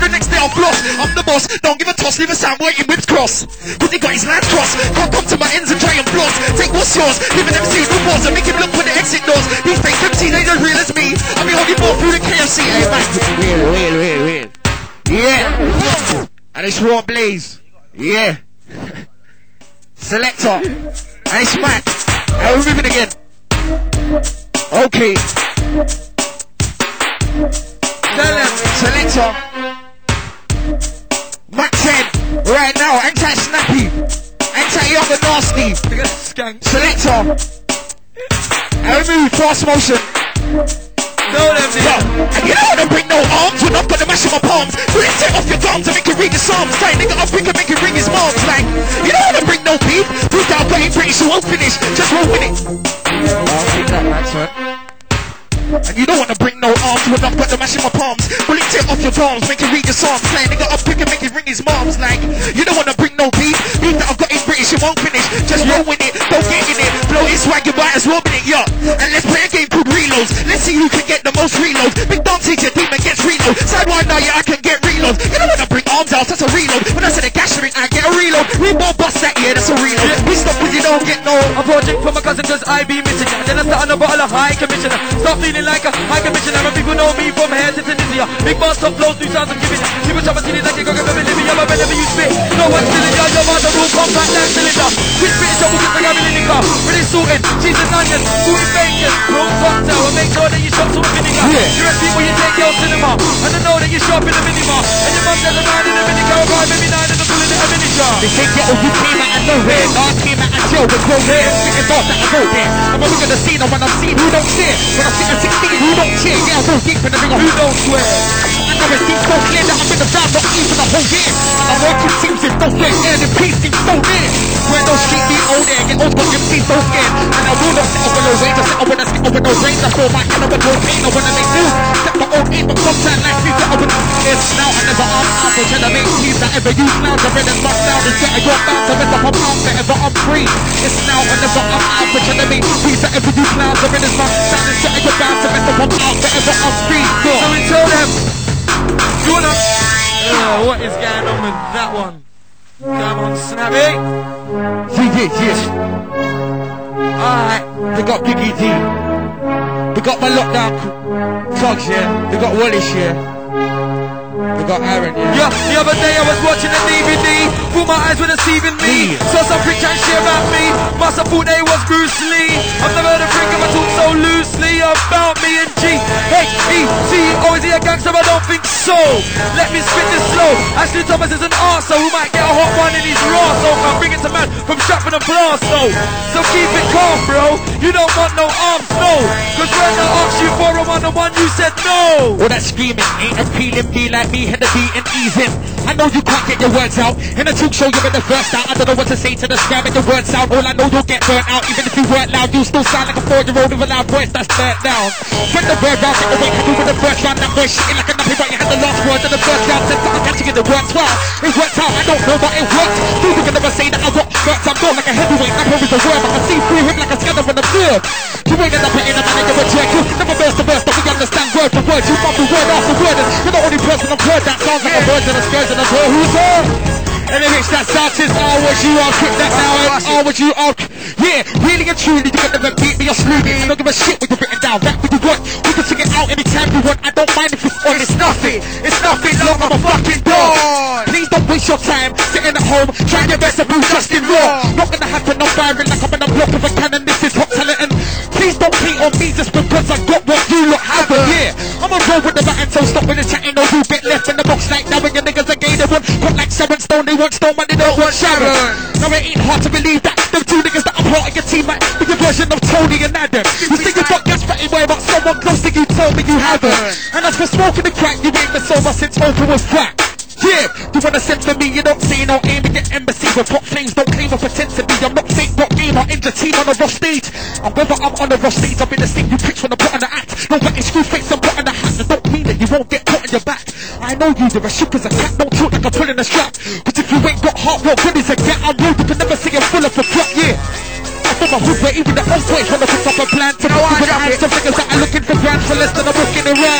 the next day I'll floss. I'm the boss, don't give a toss, leave a sound waiting with cross. Cause he got his land cross. Can't come to my ends and try and floss. Take what's yours, live in MC no pause and make him look for the exit doors. These fake MCs ain't as real as me. I'll be holding more through the KFC. Hey man, real. Yeah. And it's Raw Blaze. Yeah. Selector. And it's Mac. And we're moving again. Okay. Tell them. Selector. Mac 10. Right now. Anti-snappy. Anti-young and nasty. Selector. And we move. Fast motion. Know them, and you don't wanna bring no arms when I've got the mash in my palms. So let's take off your gums and make it read the psalms. Like nigga, I'll pick and make it ring his moms. Like, you don't wanna bring no beef. Prove that I've got it British, so won't finish. Just roll with it. I'll take that, man, son. And you don't wanna bring no arms when I've got the mash in my palms. Well, let's take off your palms, make it read your psalms. Like nigga, I'll pick and make it ring his moms. Like, you don't wanna bring no beef. Prove that I've got it British, it won't finish. Just roll with it, don't get in it. Blow it, swag, you might as well in it, yeah. And let's play a game called Reloads. Let's see who can get the most reloads. Big Don takes your demon gets reload. Sidewinder, yeah, I can get reloads. You don't wanna bring arms out, that's a reload. When I say the gash ring, I get a reload. We won't bust that, yeah, that's a reload. We stop cause you don't get no. I'm project for my cousin cause I be missing ya. Then I start on a bottle of high commissioner. Start feeling like a high commissioner. And people know me from here to Tunisia. Big boss, top flows, new sounds I'm giving ya. People try to see it like you go get me living ya. But whenever you spit, no one's killing ya. Your mother will compact like cylinder. Quick British, I will get the guy in the car. Really sorted, cheese and onions, food and bacon. Roll cocktail and make sure that you shop some vinegar. You're at people, you take your cinema. And I know that you shop in the minimar. And your mum doesn't mind in the minicar. Right, maybe 9 and I'm pulling it a miniature. They say ghetto, you came out of nowhere. Now I came out of jail with grown hair. Sitting off that I go there. I'm only gonna see them when I'm seen who don't stare. When I'm sitting 16, who don't cheer. Yeah, I go deep in the ring of who don't swear. I never seem so clear that I'm in the van, not even a whole year. I'm working teams if no sweat, air and peace seems so near. Where no street be old air, get old but MC so scared. And I will not settle with no range, I settle with a skittle with no range. I feel my head up with no pain, I wanna make moves. Set my own aim, but sometimes life be settle with it's now I never arm out, so trying to make teams that ever use now. The red and rock down is better, your bound to mess up, I'm out forever, I'm free. It's now I never arm out, so trying to make teams that ever use now. The red and rock down is better, you're bound to mess up, I'm out forever, I'm free. So we tell them, you wanna... what is going on with that one? Come on, Snappy. Yeah. Alright, they got Biggie D. They got my lockdown Togs, yeah. They got Wallace, yeah. They got Aaron, yeah. Yeah, the other day I was watching a DVD. Through my eyes were deceiving me. Saw some freak and shit about me. Must have thought they was Bruce Lee. I've never heard a freak if I talk so loosely about me and G-H-E-T. Oh, is he a gangster? I don't think so. Let me spit this slow. Ashley Thomas is an arsehole who might get a hot one in his raw. So I'll bring it to man from Stratford and Blasto. So keep it calm, bro. You don't want no arms, no. Cause when I asked you for a one-on-one, you said no. All that screaming ain't appealing me like me hit the beat and easing. I know you can't get your words out. In a talk show you're in the first out. I don't know what to say to describe it, the words out. All I know you'll get burnt out. Even if you weren't loud, you still sound like a 4-year-old with a loud voice that's burnt down. When the word round, get away, had you in the first round. That boy shitting like a nappy, but you had the last word in the first round. Said something catching in the words well. It worked out, I don't know, but it worked. Who can never say that I got hurt? I'm more like a heavyweight, I'm always a worm. I can see through him like a scanner when I'm good. You ain't end up in a man, you're a jerk. You never burst to burst, but we understand word for word. You mumble word after word. You're the only person I've heard that sounds like a bird and a skirt and a girl who's her. And it makes that starts is all what you are, quick that now and all what you are. Yeah, really and truly, you can never beat me or slew me. I don't give a shit what you've written down, rap what you want. We can sing it out anytime you want. I don't mind if it's on, it's nothing long, I'm a fucking dog. Please don't waste your time sitting at home trying your best to move Justin Raw. Not gonna happen, I'm firing like I'm in a block of a cannon. This is hot talent and please don't hate on me just because I got what you lot haven't. Yeah, I'm a roll with the baton, so stop with the chatting. No, you get left in the box like now when your niggas are gay. They want cut like Sharon Stone, they want Stone, but they don't want Sharon. Now it ain't hard to believe that them two niggas that are part of your team might be your version of Tony and Adam. You think you got gas fatty boy, but someone close to you told me you haven't. And as for smoking the crack, you ain't been sober since open was crack. Yeah, you wanna send for me, you don't say no aim in your embassy. With pop flames, don't claim or pretend to be. I'm not fake, not game, I injure team on a rough stage. And whether I'm on a rough stage, I'm in the same you pricks when I put on the act. No wetting screw face, I'm putting the hat. That don't mean that you won't get put on your back. I know you're as shook as a cat, don't talk like I'm pulling a strap. Cause if you ain't got heart, what good is a cat? I'm rude, you can never see a full of a crap, yeah. From my hood where even the old boys wanna put up a plan to know with hands of niggas that are looking for grand for less than I'm looking around.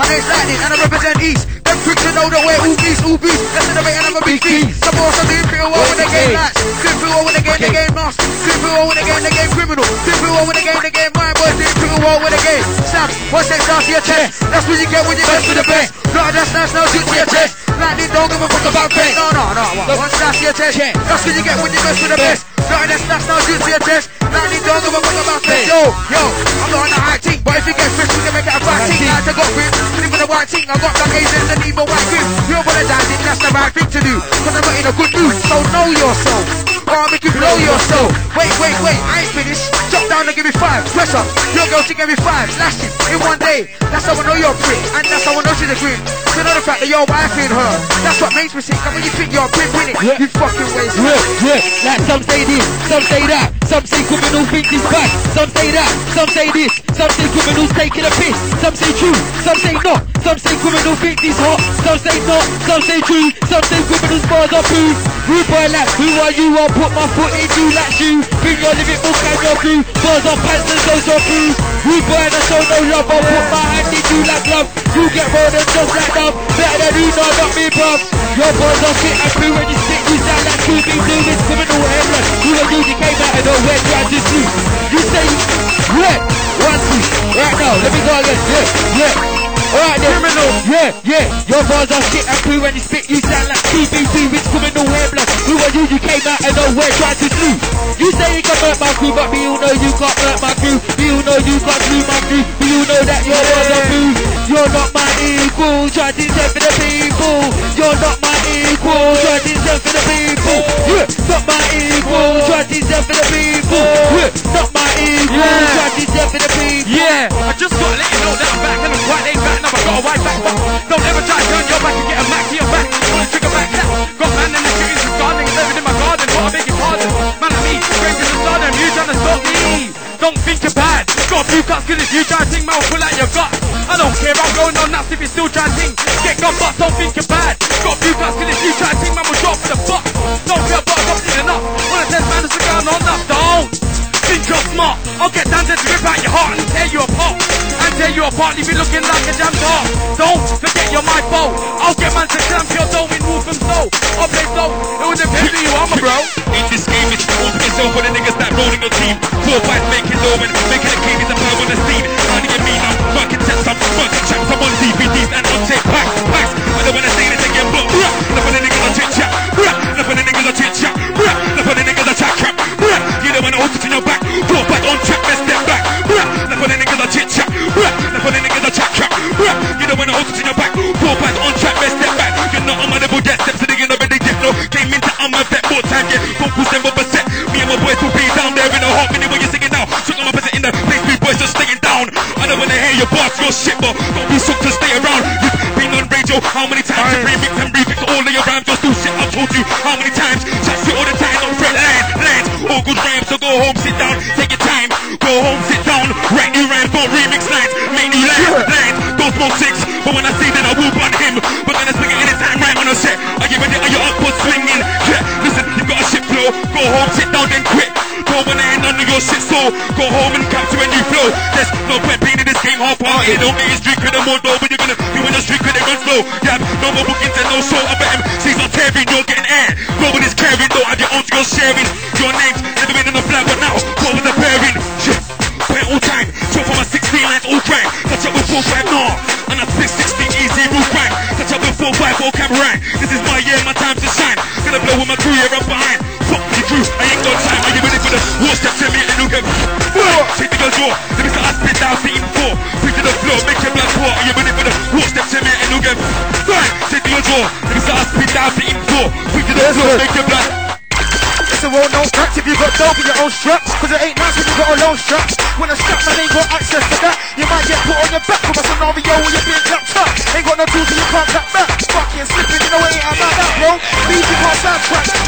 My name's Lightning and I represent East. Them freaks to know that we're all beast. Let's celebrate and have a big feast. Some boys are doing pretty well when they game lights. Doing pretty well when they game mask. Doing pretty well when they game criminal. Doing pretty well when they game mind boys. Doing pretty well when they game Sam, what's next down to your chest? That's what you get when you best for the best. No, that's no shoot to your chest. Lightning don't give a fuck about fate. No, what's down to your chest? That's what you get when you best for the best. No, that's no shoot to your chest. Lightning don't give a fuck about fate. Yo, I'm not on the high team, but if you get fresh, we can make it a fat team. Like I got grip, live with a white team. I got black Asians and even white grip. You don't wanna dance, that's the right thing to do. Cause I'm not in a good mood, so know yourself. Or I'll make you blow yourself. Wait, I ain't finished. Drop down and give me 5. Press up. Your girl she gave me 5. Slash it in one day. That's how I know you're pretty. And that's how I know she's a green. So know the fact that your wife in her. That's what makes me sick. And when you think you're a pimp in it, you fucking waste. Like some say this, some say that. Some say criminals think this bad. Some say that, some say this. Some say criminals taking a piss. Some say true, some say not. Some say criminals think this hot. Some say not, some say true. Some say criminals bars are poo. Rude boy like, who are you? I'll put my foot in you like you. Bring your living book and your crew. Bars are pants and those are through. Rude boy and I show no love. I'll put my hand in you like love. You get rolled and just like love. Better than you know, not me, bruv. Your bars are fit and true. When you spit, you sound like you be blue. It's criminal airline. Who are you? You came out of nowhere trying to sleep. You say, yeah, 1, 2. Right now, let me go again. Yeah. Alright then, criminal. Yeah. Your bars are shit and poo. When you spit, you sound like TB2. It's criminal hair blood. Who are you? You came out of nowhere trying to sleep. You say you can hurt my crew, but we all know you can't hurt my crew. We all know you can't do my crew. We all know that your bars are poo. You're not my equal. Try to stand for the people. You're not my equal. Try to stand for the people. Yeah, not my equal. Try to stand for the people. Yeah, not my equal. Try to stand for the people. Yeah, I just gotta let you know that I'm back and I'm quite laid back. Now I got a white back, but don't ever try to turn your back and get a Mac to your back. Pull the trigger back now. Got man in the streets and gardening, living in my garden. What a beg your pardon. Man like me, strangers and stardom. You trying to stop me? Don't think you're bad. Got a few cuts, cause if you try to think, man, I'll pull out your gut. I don't care, I'm going on nuts if you still try to think. Get gun butts, don't think you're bad. Got a few cuts, cause if you try to think, man, we'll drop for the buck. Don't feel butt, I'm sitting up. Wanna test man, it's a gun on up, don't. Think you're smart. I'll get down to rip out your heart and tear you apart. Tear you apart, leave you looking like a jam dog. Don't forget you're my foe. I'll get man to clamp your dough in move from slow. I'll play slow, it would depend who you are, my bro. In this game, it's all for yourself for the niggas that rolling your team. 4 fights making low and making a king is a power on the scene. How do you mean I'm fucking sets up, fucking chaps, I'm on DVDs and on tape packs. I don't wanna say this again, but enough of the niggas on chit chat. Enough of the niggas on chit chat. Enough of the niggas on chat crap. You don't wanna hold it in your back. 4 fights on track, let's step back. Enough of the niggas on chit chat. Enough of the niggas on chat crap. You don't wanna hold it in your back. 4 fights on track, let's step back. You're not on my level yet, steps to the end of the get no. Came into on my vet, more time yet. Focus them over set. Me and my boys will be down there in a hot minute when you're singing now. Shook on my present in the place, me boys just staying down. I don't wanna hear your boss, your shit, but don't be shook to stay around. You've been on radio, how many times you remix and refix all of your rhymes, just do shit. I told you how many times, chat shit all the time on Fred lands, all good rhymes, so go home, sit down, take your time, go home, sit down, write new rhymes, don't remix lines, make new lines, don't smoke 6, but when I say that I will ban him, but then I swing it anytime right on a set, I give it are you up for swinging, yeah, listen, you got a shit flow, go home, sit down, then quit, don't wanna hear none of your shit, so go home and capture a new flow, there's no point being in this game half-hearted, don't get your street with them more though, but you're gonna do in the street with it run slow, yeah, no more bookings and no show, I bet him, sees on tearing, you're getting air, global is caring, don't have your own, you're sharing, your names, never been on the flag, but now, what was the pairing, shit, play all time, show for my 16 lines, all grind, touch up with 4-5, nah, and I split 16 easy, roof rank, touch up with 4-5, all camera rank, this is my year, my time to shine, gonna blow with my crew here up behind, fuck the crew, I ain't got time, are you ready for the war step, tell me and you'll get, take the girl's raw, let me start, I spit down, sitting 4, quick to the floor, make your blood pour, are you ready for the war step, tell me and you'll get, take the girl's raw, let me start, I spit down, sitting 4, quick to the floor, make your blood. It's a roll, no cracks if you got dope in your own straps. Cause it ain't nice when you got a low strap. When a strap man ain't got access to that, you might get put on your back from a scenario where you're being clapped up. Ain't got no tools so you can't clap back. Fucking slipping in the way I'm like that, bro. Beat you can't sound tracks.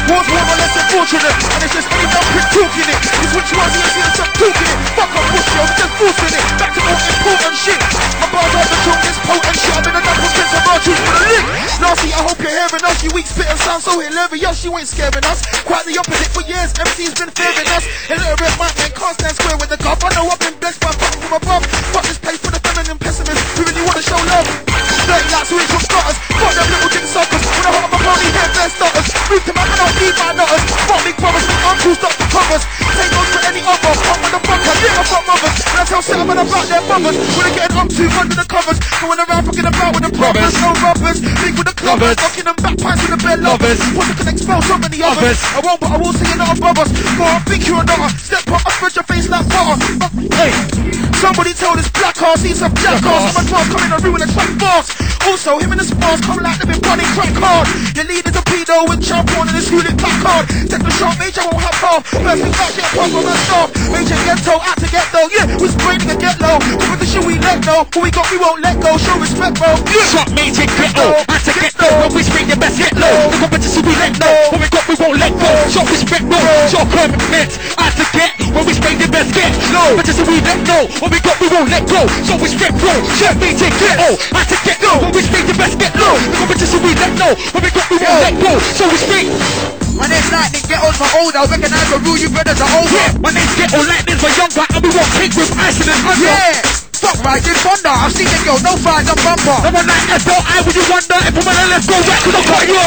War's more or less unfortunate, and it's just any one quick talking it. It's which ones you see us talking it. Fuck up push yo, just forcing it. Back to more important shit. My bars are the strongest potent shit. I'm in a double sense of archery with a lick. Nasty, I hope you're hearing us. You weak spit and sound so hilarious, you ain't scaring us. Quite the opposite for years, MC's been fearing us. Illiterate white man can't stand square with the guff. I know I've been blessed by fucking from above. Fuck this place for the feminine pessimists who really wanna show love. Dirty like switch from starters. Fuck them little dick suckers. When I hold my pony hair, their starters. Move to my man, I'll need my nutters. Fuck big brothers, big uncles, stop the covers. Take those for any other. Fuck with the fucker, yeah, I fuck mothers. And I tell Salmon about their mothers. When they getting up to under the covers. Going around fucking about with the brothers. No rubbers, big with the clubbers. Fucking them back pints with the bed lovers. What I can expel so many others. I won't, but I will see another brothers. Go on, think you're another. Step up, I spread your face like butter. Hey, somebody told this black ass he's a black ass. My class coming and ruin the track fast. Also, him and the spars come like they've been running crack hard. Your leader's a pedo with chump on and a schooling back hard. Take the shot, major won't have half. First thing back, get pop on the staff. Major ghetto, out to get low. Yeah, we're spraying to get low. With the shit we let go. What we got, we won't let go. Show respect, bro. Yeah. Shot major ghetto, out to get low. When we spring the best get low. The competition we let know. What we got, we won't let go. Show respect, bro. Show commitment. Out to get, when we spring the best get low. Competition we let know. What we got, we won't let go. Show respect, bro. Shot major ghetto, out to get low. When we spring the best get low. The competition we let know. What we got, we won't let go. Show respect. My name's Lightning, ghetto's for old. I recognize the rule, you brothers are over. Yeah, my name's Ghetto Lightning's for younger. And we won't take with ice and under. Yeah. Fuck rising thunder, I've seen them yo, no fires on bumper. I'm a night SL, I would you wonder if I'm gonna let's go back to the party.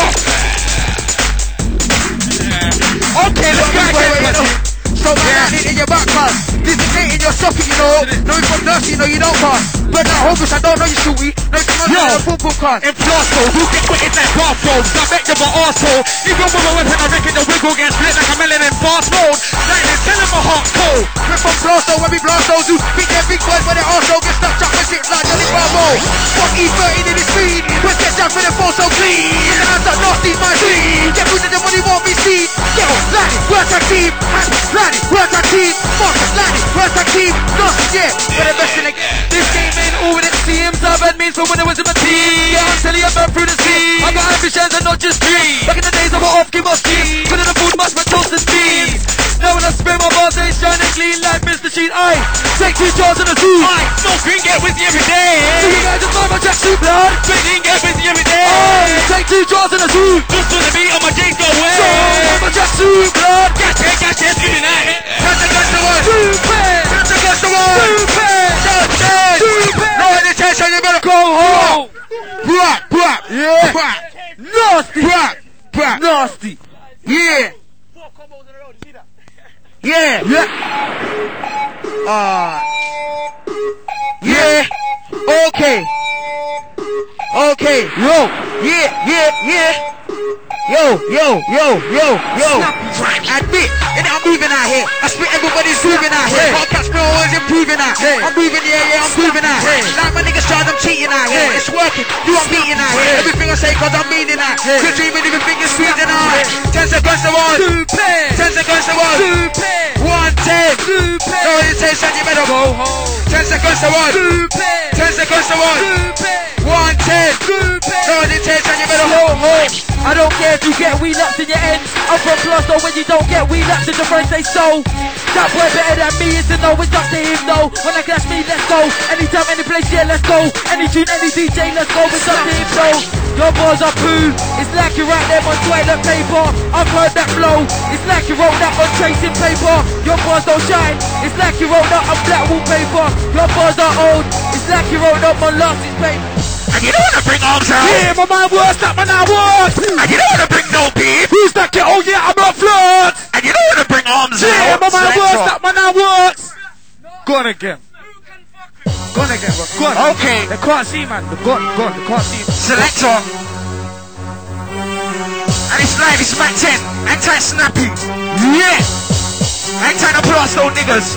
Okay, let's go. So my lightning in your back pass. Designating your socket, you know. No, you from Nursey, no, you don't pass. But now, hopeless, I don't know you shooty. No, you come on a football card. In Plasto, who get wetted like bathrobes? I make them an arsehole. Even with a weapon, I reckon the wiggle gets split like a melon in fast mode. Lightning, tell him my heart's cold. We're from Plasto, when we blast those who beat their big boys, but they also get stuck up with shit like Johnny Bravo. Fuck E13 in his speed. Let's get down for the fall so clean. And I'm so nasty, my team. Get rid of them when you won't be seen. Yo, Lightning, work our team. Lightning, work our team. Fuck, Lightning, work our team. Nasty, yeah, we're the best in the game. This game ain't all what it seems. I've had means for when it was in my team. Yeah, I'm telling you about through the sea. I got ambitions and not just dreams. Back in the days I was off, keep my schemes. Couldn't afford much, but toast the steams. Now when I spray my bars, they shining clean like Mr. Sheet. I take 2 jars in a zoo. I smoke green, get with you every day. So you guys just buy my tracksuit blood. Green, get with you every day. I take 2 jars in a zoo. Just to the beat on my J's go away. So I buy my tracksuit blood. Catch it, feeling that. That's against the word. Stupid. That's against the word. Stupid. Stupid. No hesitation, you better go home. Brat. Yeah. Brat. Nasty. Brat. Nasty. Yeah. Yeah. Yeah. Okay. Yo. Yeah. Yo. Admit, and I'm moving out here. I spit everybody's moving out here. Can't catch me always improving out here. I'm moving, yeah, I'm moving out here. Like my niggas trying, I'm cheating out here. It's working, you I'm beating out here. Everything I say cause I'm meaning out. Quit dreaming, everything is sweet and out. 10 seconds to 1. 10 seconds to 1. 1, 10. No hesitation, you better go home. 10 seconds to 1. 10 seconds to 1. 1, 10. No hesitation, you better go home. I don't care if you get wee laps in your ends. I'm from Plasto when you don't get wee laps in your friends say so. That boy better than me is to know it's up to him though. When I clash me, let's go. Anytime, any place, yeah, let's go. Any tune, any DJ, let's go. It's up to him though. Your bars are poo. It's like you write them on toilet paper. I've heard that flow. It's like you wrote that on tracing paper. Your bars don't shine. It's like you wrote that on black wallpaper. Your bars are old. It's like you wrote them on lasting paper. And you don't wanna bring arms out. Yeah, my man works, that man I works. And you don't wanna bring no beef. Who's that kid? Oh yeah, I'm not flirt. And you don't wanna bring arms out. Yeah, my man works, that man I works. Go on again. Go on again, bro. Go on. Okay. They can't see, man. Go on. They can't see. Selector. And it's live, it's Mac 10. Anti-snappy. Yeah. Anti-the niggas.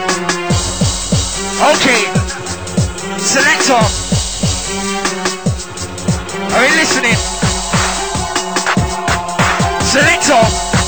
Okay. Selector. Are you listening? Selector.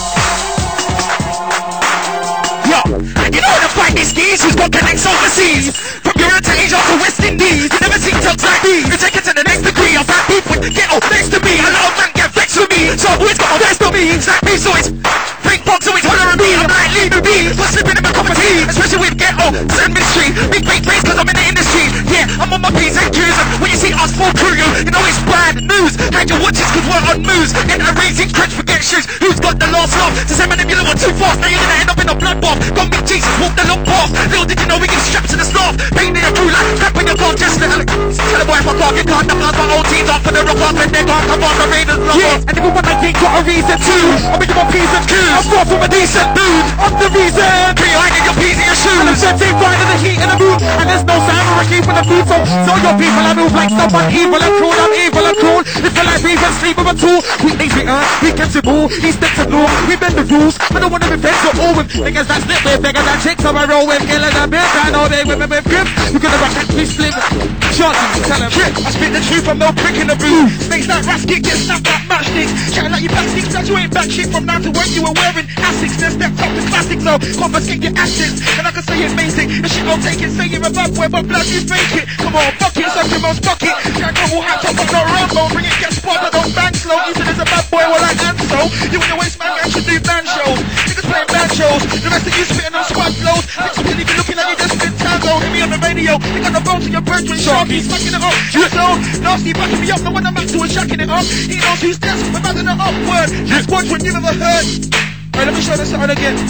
Yo, and you know how to fight these keys who's got connects overseas. From Europe to Asia to West Indies. You never seen thugs like these. You take it to the next degree. I've had people get up next to me. A lot of man get vexed with me. So who's got a best of me? It's like me, so it's big box, so it's hollering me. I'm like, leave me be, what's slipping in my cup of tea? Especially with ghetto, certain ministry. Big great face, cause I'm in the industry. Yeah, I'm on my P's and Q's, and when you see us full crew, you know it's bad news. Hide your watches, cause we're on moves. Get a raising crunch, forget shoes. Who's got the last laugh? To say, man, if you little too fast, now you're gonna end up in a bloodbath. Gon' meet Jesus, walk the long path. Little did you know we get straps to the staff. Painting a crew like crap when you can't just let it. Tell a boy if I can't get caught, the plans my old teams up for the rock off, and they can't come on the Raiders. Yeah, and everyone I think got a reason too. I'm making my P's and Q's. I'm far from a decent dude. I'm the reason. Behind in your P's and your shoes. And I'm setting fire to the heat and the mood. And there's no sound or a keep in the beat. So your people I move like someone evil and cruel. I'm evil and cruel. If you like breathe and sleep with a tool. Weekdays we earn, weekends we ball. These steps are law. We bend the rules. I don't want to be friends with all with niggas that slip with. Niggas that chicks on my roll with. Killing a bit. I know they with grip. You're gonna rock that please flip. Shorty, tell him. I spit the truth, I'm no prick in the booth. Snakes like rasket, get snapped like matchsticks. Chatting like you backsticks, that you ain't back shit from now to when you were wearing Asics. Then stepped up to classics, so confiscate your assets. And I can say it basic, the shit don't take it. Say you're a bad boy, but blood you fake it. Come on, fuck it, suck your most fuck it. Can't go all hat top, but not Rambo. Bring it, get spot, I don't bang slow. You said there's a bad boy, well I am so. You in the waste man, man should do band shows. Niggas playing band shows, the rest of you spitting on squad flows. Niggas really be looking like you just spin tango. Hit me on the radio, you got the phone to your birds when Sharky's fucking it up. You know, nasty backing me up, the one I'm back to is shacking it up. He knows who's this, we're back in the upward. This one when you've ever heard. Alright, let me show this out again.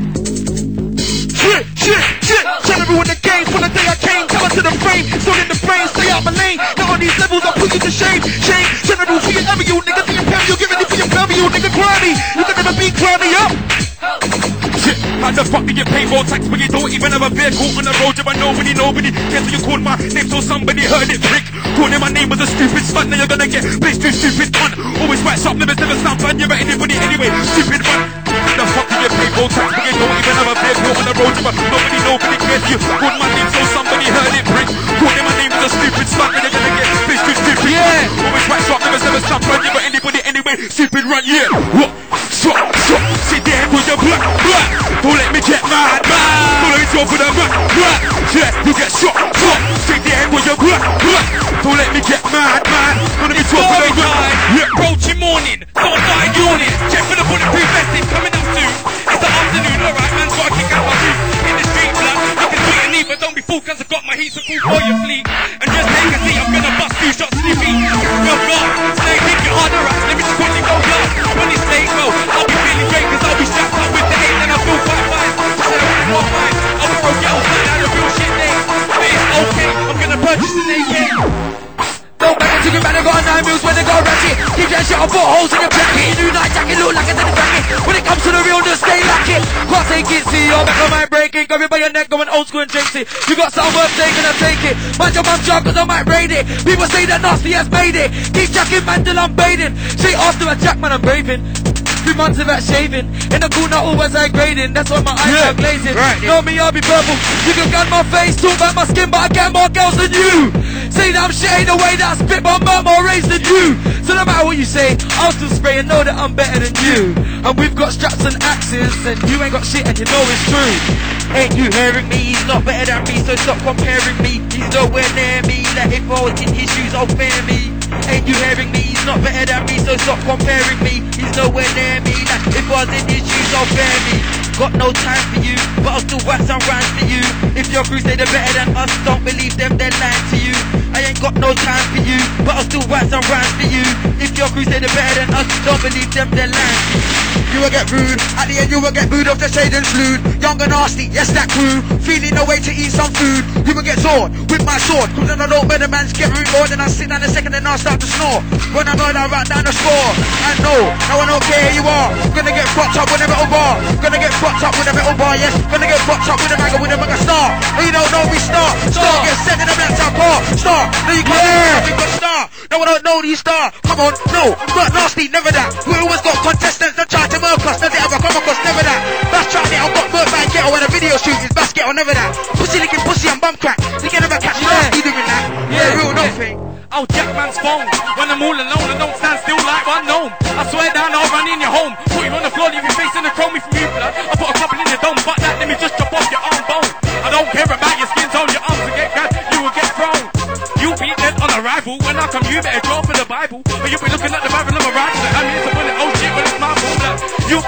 Shit. Tell everyone the game from the day I came. Come to the frame, still in the brain, stay out my lane. Now on these levels, I'll put you to shame. Tell everyone for your you nigga, the imperial, give it for your you nigga, grimy. You can never beat grimy up. Shit, how the fuck did you pay more tax when you don't even have a vehicle on the road? You and nobody cares when you call my name so somebody heard it, prick. Calling my name was a stupid stunt, now you're gonna get placed too stupid cunt. Always right sharp limits, never sound fun, you're anybody anyway, stupid one. How the fuck did you pay more tax when you don't even have a vehicle on the road? You and nobody cares you. Called my name so somebody heard it, prick. Calling my name was a stupid stunt, now you're gonna get placed too stupid. Yeah. Always right sharp limits, never sound fun, you're anybody anyway, stupid run, yeah. What? Shot. Sit there with your black. Don't let me get mad. Don't let me go for the black. Yeah, you get shot. Sit there with your black. Don't let me get mad. Don't let me go for the black. Yeah, approaching morning. Don't die yawning. Check for the bulletproof vest. It's coming up soon. It's the afternoon. Alright, man, so I kick out my roof. In the street, blood. You can tweet and leave, but don't be fooled, cause I got my heat so cool for your fleet. And just take a seat. I'm gonna bust 2 shots in your feet. Yo, God, stay think it harder. Let me just quickly go, yard. When it's late, well, I'll be feeling great, cause I'll be strapped up with the 8 and I feel quite fine. So I really want mine. I'll throw girls like that, a real shit name. But it's okay, I'm gonna purchase an AK. No matter to your man, I got 9 mils when they got ratchet. Keep that shit, I'll put holes in your jacket. New night jacket, look like a dead jacket. When it comes to the real, just stay like it. Can't take it, see your back on my breaking. Got me by your neck, going old school and Tracy. You got something worth taking, I'll take it. Mind your mum job, cause I might raid it. People say that nasty has made it. Keep jacking, man, till I'm bathing. Straight after a jack, man, I'm braving. 3 months of that shaving. In the corner, always I grading. That's why my eyes are glazing. Right, know me, I'll be purple. You can gun my face, talk about my skin, but I get more girls than you. Say that I'm shit ain't the way that I spit, but I'm more raised than you. So no matter what you say, I'll still spray and know that I'm better than you. And we've got straps and axes, and you ain't got shit and you know it's true. Ain't you hearing me? He's not better than me, so stop comparing me. He's nowhere near me, like if I was in his shoes, I'll fear me. Ain't you hearing me? He's not better than me, so stop comparing me. He's nowhere near me, like if I was in his shoes, I'll fear me. Got no time for you, but I'll still whack some rhymes for you. If your crew say they're better than us, don't believe them, they're lying to you. I ain't got no time for you, but I'll still whack some rhymes for you. If your crew say they're better than us, don't believe them, they're lying to you. You will get rude, at the end you will get booed off the shade and slewed. Young and nasty, yes that crew, feeling no way to eat some food. You will get sword with my sword, cause then I know better man's get rude more. Then I sit down a second and I'll start to snore. When I know that I write down the score, I know, now I don't care who you are. Gonna get fucked up with a metal bar. Gonna get fucked up with a metal bar, yes. Gonna get fucked up with a mega star. No you don't know me, star. Star gets sent in a black top car. Star, no you can't know me, but star. No I don't know these star. Come on, no, but nasty, never that. We always got contestants that try to murk us. Nothing ever come across, never that. That's trying it, I've got murk by ghetto when a video shoot is basket or never that. Pussy licking pussy and bum crack. You can never catch nasty doing that. Yeah, real nothing. Oh, Jackman's phone. When I'm all alone, I don't stand still like one gnome. I swear down, I'll run in your home. Put you on the floor, leave your face in the chrome from you, blood. I put a couple in the dome, but that, let me just chop off your arm bone. I don't care about your skin's on your arms to get grabbed, you will get thrown. You be dead on arrival. When I come, you better draw for the Bible. But you'll be looking at the Bible of a rifle. I mean, it's a bullet, oh shit, but it's my fault, blood. You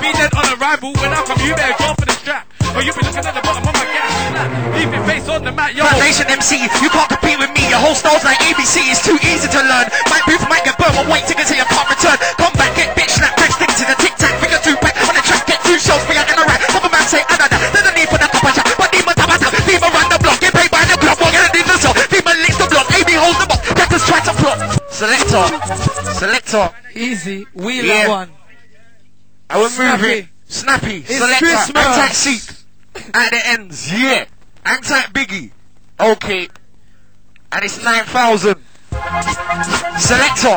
rival. When I come, you better go for the strap. Or you be looking at the bottom of my gas. Leave your face on the mat, yo. Foundation MC, you can't compete with me. Your whole style's like ABC, it's too easy to learn. Might booth, might get burned, but wait till you can't return. Come back, get bitch, snap, press things to the tic-tac. Figure 2 pack on the track, get 2 shows, we are gonna rap. Some man say, there's a need for the upper shot. But demon tabata, demon run the block, get paid by the club, walk in the zone. Demon licks the block, AB holds the box, Peppers try to plot. Selector. Easy, wheeler one. I will move it. Snappy, Selector, anti seat. At the ends, yeah. Anti Biggie. Okay. And it's 9,000. Selector.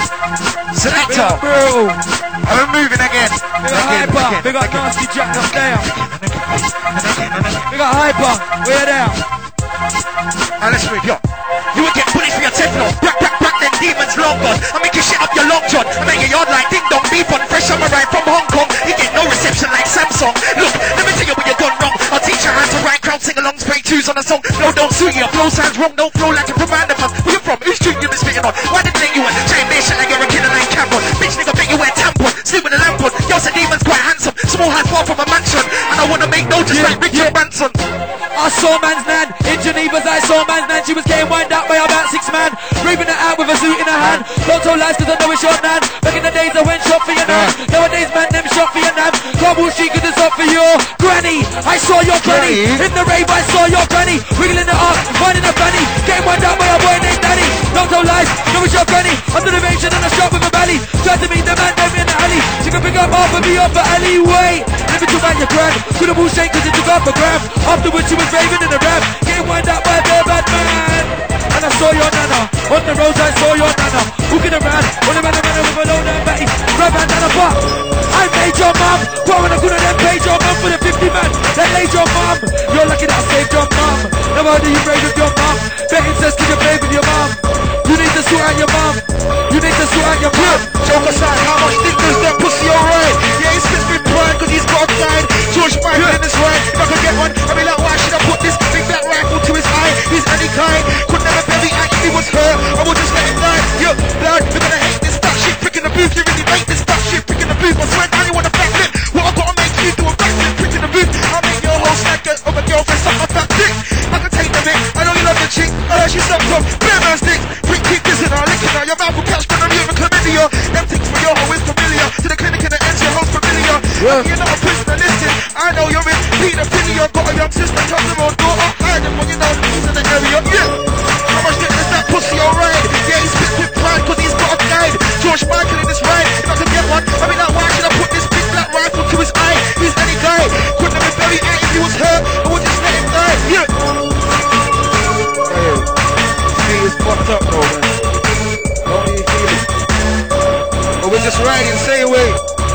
Bro. I'm moving again. We got Nasty Jack up there. We got Hyper. We're down. And let's move, yo. You will get punished for your Teflon. Back, them demons long gone. I make you shit up your long john. I make your yard like ding dong beef on fresh summer ride from Hong Kong. You get no reception like Samsung. Look, let me tell you where you're gone wrong. I'll teach you how to write crowd sing along, spray twos on a song. No, don't suit you. Your flow sounds wrong. Don't flow like a commander man. Where you from? Who's street you been spitting on? Why didn't they you in? Chain beer shit like you're a killer like Cameron. Bitch nigga bet you wear tampon. Sleep with a lamp on. Yo, said demon's quite handsome. Small house far from a mansion. And I wanna make no just like Richard Branson. I saw man's nan in Geneva's. I saw man's nan. She was getting wind up by about 6 man, raving it out with a suit in her hand. Don't tell lies 'cause I know it's your nan. Back in the days I went shop for your nan. Nowadays man them shop for your nan. Cobble she could have for your granny. I saw your granny in the rave. I saw your granny wiggling it up, finding a fanny, getting wind up by a boy named Danny. Don't tell lies, know it's your granny. Under the range and in a shop with a belly. Tried to meet the man them in the alley. She could pick up half of me off the alleyway. Never took out your grand. Could have bullshit 'cause it took up a gram. Afterwards she was raving in the rap, getting wind up by the bad man. And I saw your nana on the roads. I saw your nana walking around, all around the man with a load of batty, grab and a buck. I made your mum, but when I couldn't then paid your mum for the 50 man, then laid your mum. You're lucky that I saved your mum. Never heard you brave with your mum. Betting says keep it brave with your mum. You need to sort out your mum. You need to sort out your mum. Joke aside, how much dick does that pussy alright? Yeah, he spits with pride 'cause he's got a side. George Michael in his right. If I could get one, I'd be like, why should I put this big black rifle to his eye? He's any kind, could never belly act if he was her. I would just let him die. Yo, blood, you're gonna hate this fat shit. Prick in the booth, you really rate this fat shit. Prick in the booth, I swear down, you wanna backflip. What I gotta make you do a backflip. Prick in the booth, I'll make your whole snack of a girlfriend suck my fat dick. I can take the bit, I know you love the chick. She sucked up, bare man's dick. Prick, keep kissing her, licking her. Your mouth will catch gonorrhea and chlamydia. Them things for your hoe is familiar. To the clinic and the ends, your hoe's familiar. You're not a prisoner, listen. I know you're in pedophilia. Got a young sister, touch them on daughter. Hide them when you know he's in the area. Yeah. How much dick is that pussy alright? Yeah, he spits with pride 'cause he's got a guide. George Michael in his ride. If I could get one, I mean, like, why should I put this big black rifle to his eye? He's any guy. Couldn't have been very angry if he was hurt. I would just let him die. Yeah. Hey, it's fucked up though, man. Don't even feel it. But we're just riding, say away.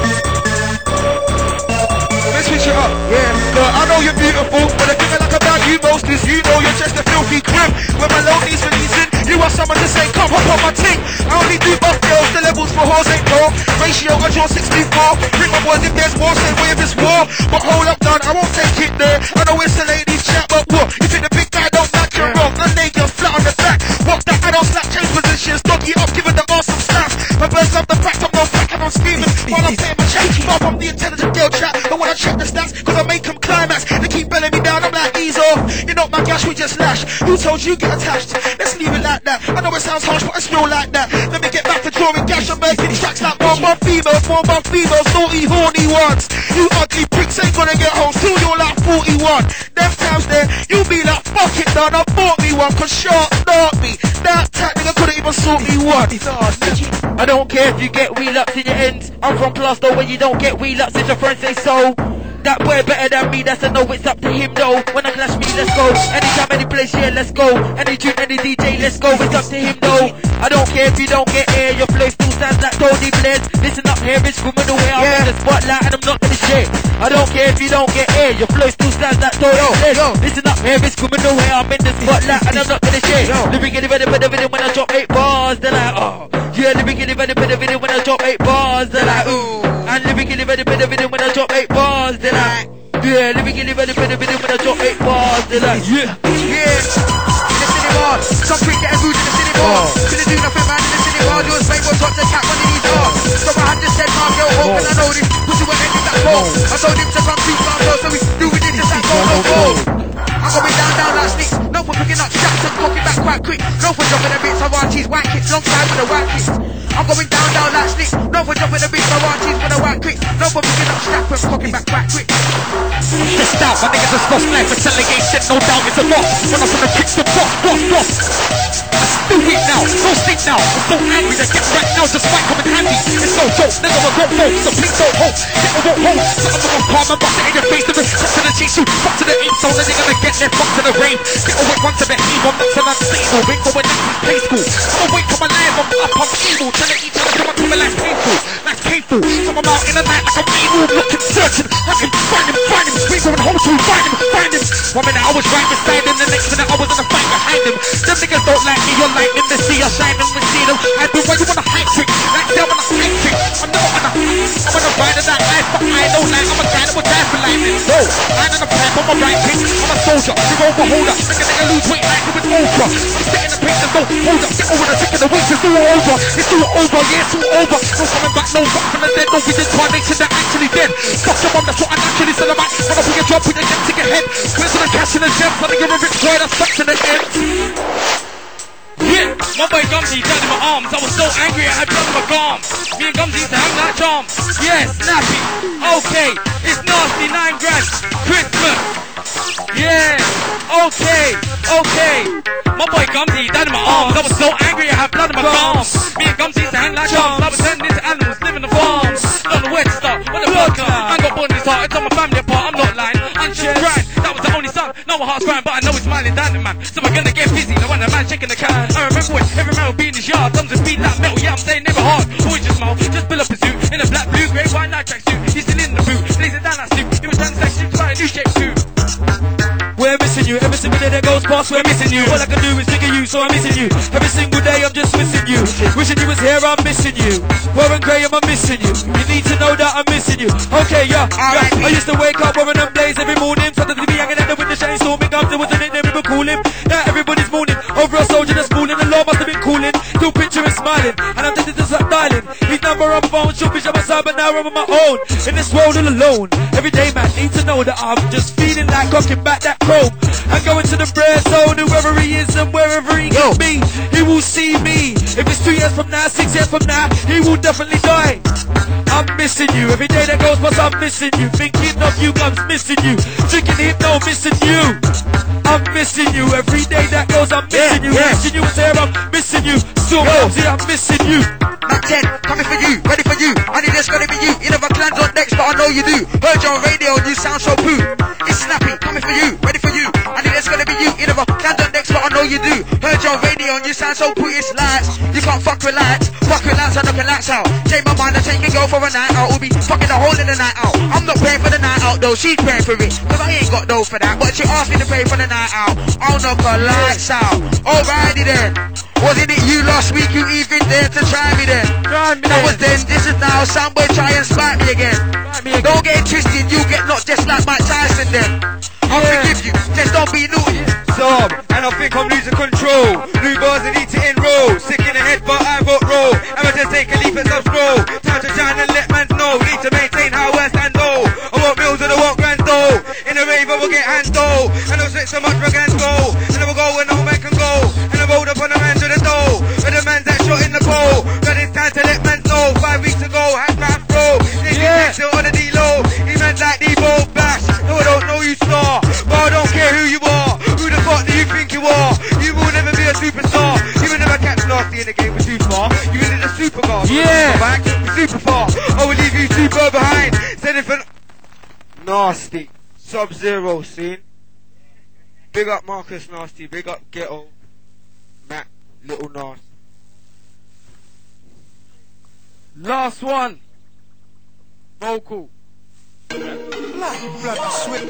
Let's switch it up. Yeah. Look, I know you're beautiful, but the thing I like about you most is you know you're just a filthy crib. When my lonely's releasing, you are someone to say, come hop on my ting. I only do buff girls, the levels for whores ain't low. Ratio, I draw 64. Bring my boys if there's war, say way if it's war. But hold up, done, I won't take it there. I know it's a ladies chat, but what? You think the big guy don't match your wrong? I lay you flat on the back. Walk that, I don't slap, change positions. Doggy up, giving the awesome snaps. My birds love the fact I'm no back and I'm screaming. While I'm playing my chat, while I'm the intelligent girl chat. But when I check the stats, 'cause I make them climax. They keep belling me down, I'm like, ease off. You know my gash, we just lash. Who told you get attached? Let's leave it like that. I know it sounds harsh, but it's real like that. Let me get back to drawing gash. I'm making tracks like more females, naughty, horny ones. You ugly pricks ain't gonna get home till you're like 41. Them times there, you be like, fuck it, done. I bought me one, 'cause shark knocked me. That tat nigga couldn't even sort me one. I don't care if you get wheel-ups in your ends. I'm from Glasgow where you don't get wheel-ups if your friends say so. That boy better than me, that's a no, it's up to him though. When I clash me, let's go. Anytime, any place, yeah, let's go. Any tune, any DJ, let's go, it's up to him though. I don't care if you don't get air, your flow still sounds like Tony Blair's. Listen up here, it's criminal way, I'm in the spotlight and I'm not gonna share. I don't care if you don't get air, your flow still sounds like Tony Blair's. Listen up here, it's criminal way, I'm in the spotlight and I'm not gonna share. Lyrically better when I drop 8 bars, they're like, oh. Yeah, lyrically better when I drop 8 bars, they're like, ooh. And lyrically better when I drop 8 bars, they're like, yeah, lyrically better when I drop 8 bars, they're like, yeah. In the cinema, some freak getting rude in the cinema. Couldn't do nothing, man, in the cinema. Yours mate was hot to cat one of these dogs. So I had to send my girl home, and I know this pussy went into that ball. I told him to come too far, so he's doing it just like go, go, go. I'm going down like sticks. No for picking up shots and cocking back quite quick. No for jumping a bit, so cheese white kicks, long time with the white kicks. I'm going down like sticks. No for jumping a bit, so cheese with the white quick. No for picking up strap and cocking back quite quick. Just out, my niggas are lost life, it's allegation, no doubt it's a loss. When I'm gonna kick the boss. Do it now, no sleep now. I'm so angry that get right now just might come in handy. It's no joke, nigga will go low, so please don't hope. Nigga won't hold, something will calm and bust it in your face. To the cut to the cheese shoot, fuck to the aim, so then you're gonna get there, fuck to the rain. Get away once to behave, I'm not till I'm stable. Ring for when this is play school. I'm awake from my life, I'm up, I'm evil. Telling each other, come on, come on, that's painful. That's painful, so I'm out in the night like I'm evil. Looking, searching, I can find him. Squeeze him and hold to find him. 1 minute I was right beside him, the next minute I was in the fight behind him. Them niggas don't like me, you're lightning, they see us shining, we see them. I do why you want a high trick, like them on a high trick. I'm on a ride of that life, but I don't like, I'm a guy that will die for lightning. No, line on the pipe, I'm a right kick, I'm a soldier, you're overholder. Make a nigga lose weight like it was over. I'm sitting the pace, there's no hold up. Get over the trick of the weeks, it's all over. It's all over, yeah, it's all over. No coming back, no back from the dead, no reincarnation, they're actually dead. Fuck your mom, that's what I naturally said. I might wanna put your job, put your gun to your head. Where's the cash in the gems, I think you're a rich boy, that's stuck to the end. Yeah, my boy Gumsy turned in my arms. I was so angry I had blood in my gums. Me and Gumsy used to hang like charms. Yeah, snappy. Okay, it's nasty, 9 grand. Christmas. Yeah, okay. My boy Gumsy died in my arms. I was so angry I had blood in my gums. Me and Gumsy used to hang like charms. I was turned into animals, living in the farms. Don't know where to start, when the blood comes. I got born in his heart, it's on my family apart. I'm not lying, unsure grind. That was the only son. No, my heart's crying, but I know he's smiling down the man. So we're gonna get busy, no wonder man shaking the can. I remember when every man would be in his yard. Some just beat that metal, yeah, I'm saying never hard. Always just smile, just build up a suit. In a black, blue, grey, white night track suit. He's still in the boot, blazing down that suit. He was trying to say shit, trying a new shape too. We're missing you, every single day that goes past, we're missing you. All I can do is think of you, so I'm missing you. Every single day I'm just missing you. Wishing you was here, I'm missing you. Warren Graham, I'm missing you. You need to know that I'm missing you. Okay, yeah. I used to wake up wearing them blaze every morning. Suddenly be hanging out the window, shine storming up. There was a nickname we were calling. Now everybody's mourning over a soldier that's fooling. The law must have been cooling. Still picturing smiling, and I'm just like dialing. His number on phone, should be on my side, but now I'm on my own. In this world all alone. Every day man need to know that I'm just feeling like cocking back that chrome. I'm going to the bread zone, whoever he is and wherever he can be, he will see me. If it's 2 years from now, 6 years from now, he will definitely die. I'm missing you, every day that goes past I'm missing you. Thinking of you, I'm missing you. Drinking hypno, missing you. I'm missing you, every day that goes I'm missing you. Missing you was here, I'm missing you. Still I'm missing you. Mac 10, coming for you, ready for you. I need it's gonna be you. You never planned on next, but I know you do. Heard you on radio, you sound so poo. It's snappy, coming for you, ready for you. I need it's gonna be you. You never planned on next, but I know you do. Heard you on radio, you sound so poo. It's lights, you can't fuck with lights. Fuck with lights, I knock the lights out. Change my mind, I take a girl for a night out. We'll be fucking a hole in the night out. I'm not paying for the night out though, she's paying for it. Cause I ain't got dough for that. But she asked me to pay for the night out. I'll knock her lights out. Alrighty then. Wasn't it you last week who even dared to try me then? That was then, this is now. Somebody try and spite me again. Don't get it twisted, you get knocked just like Mike Tyson then. I'll forgive you, just don't be naughty. Sob, and I think I'm losing control. New bars I need to enroll. Sick in the head, but I vote roll. I'ma just take a leap and some scroll. Time to shine and let man know. Need to maintain how I stand though. I want bills and I want grand though. In a rave I will get hands though. And I'll set so much for grand go. And I will go where no man can go. And I rolled up on a man to the door. Where the man's that shot in the pole. But it's time to let man know. 5 weeks ago, had my throw. This is still on the D-low. He man's like Debo Bash. No, I don't know you star. But I don't care who you are. Who the fuck do you think you are? You will never be a superstar. You will never catch nasty in the game with too far. You will need a super guard. Yeah. Back, super far. I will leave you super behind. Sending for nasty. Sub-Zero scene. Big up Marcus Nasty. Big up Ghetto. Matt Little Nasty. Last one. Vocal. Bloody sweat.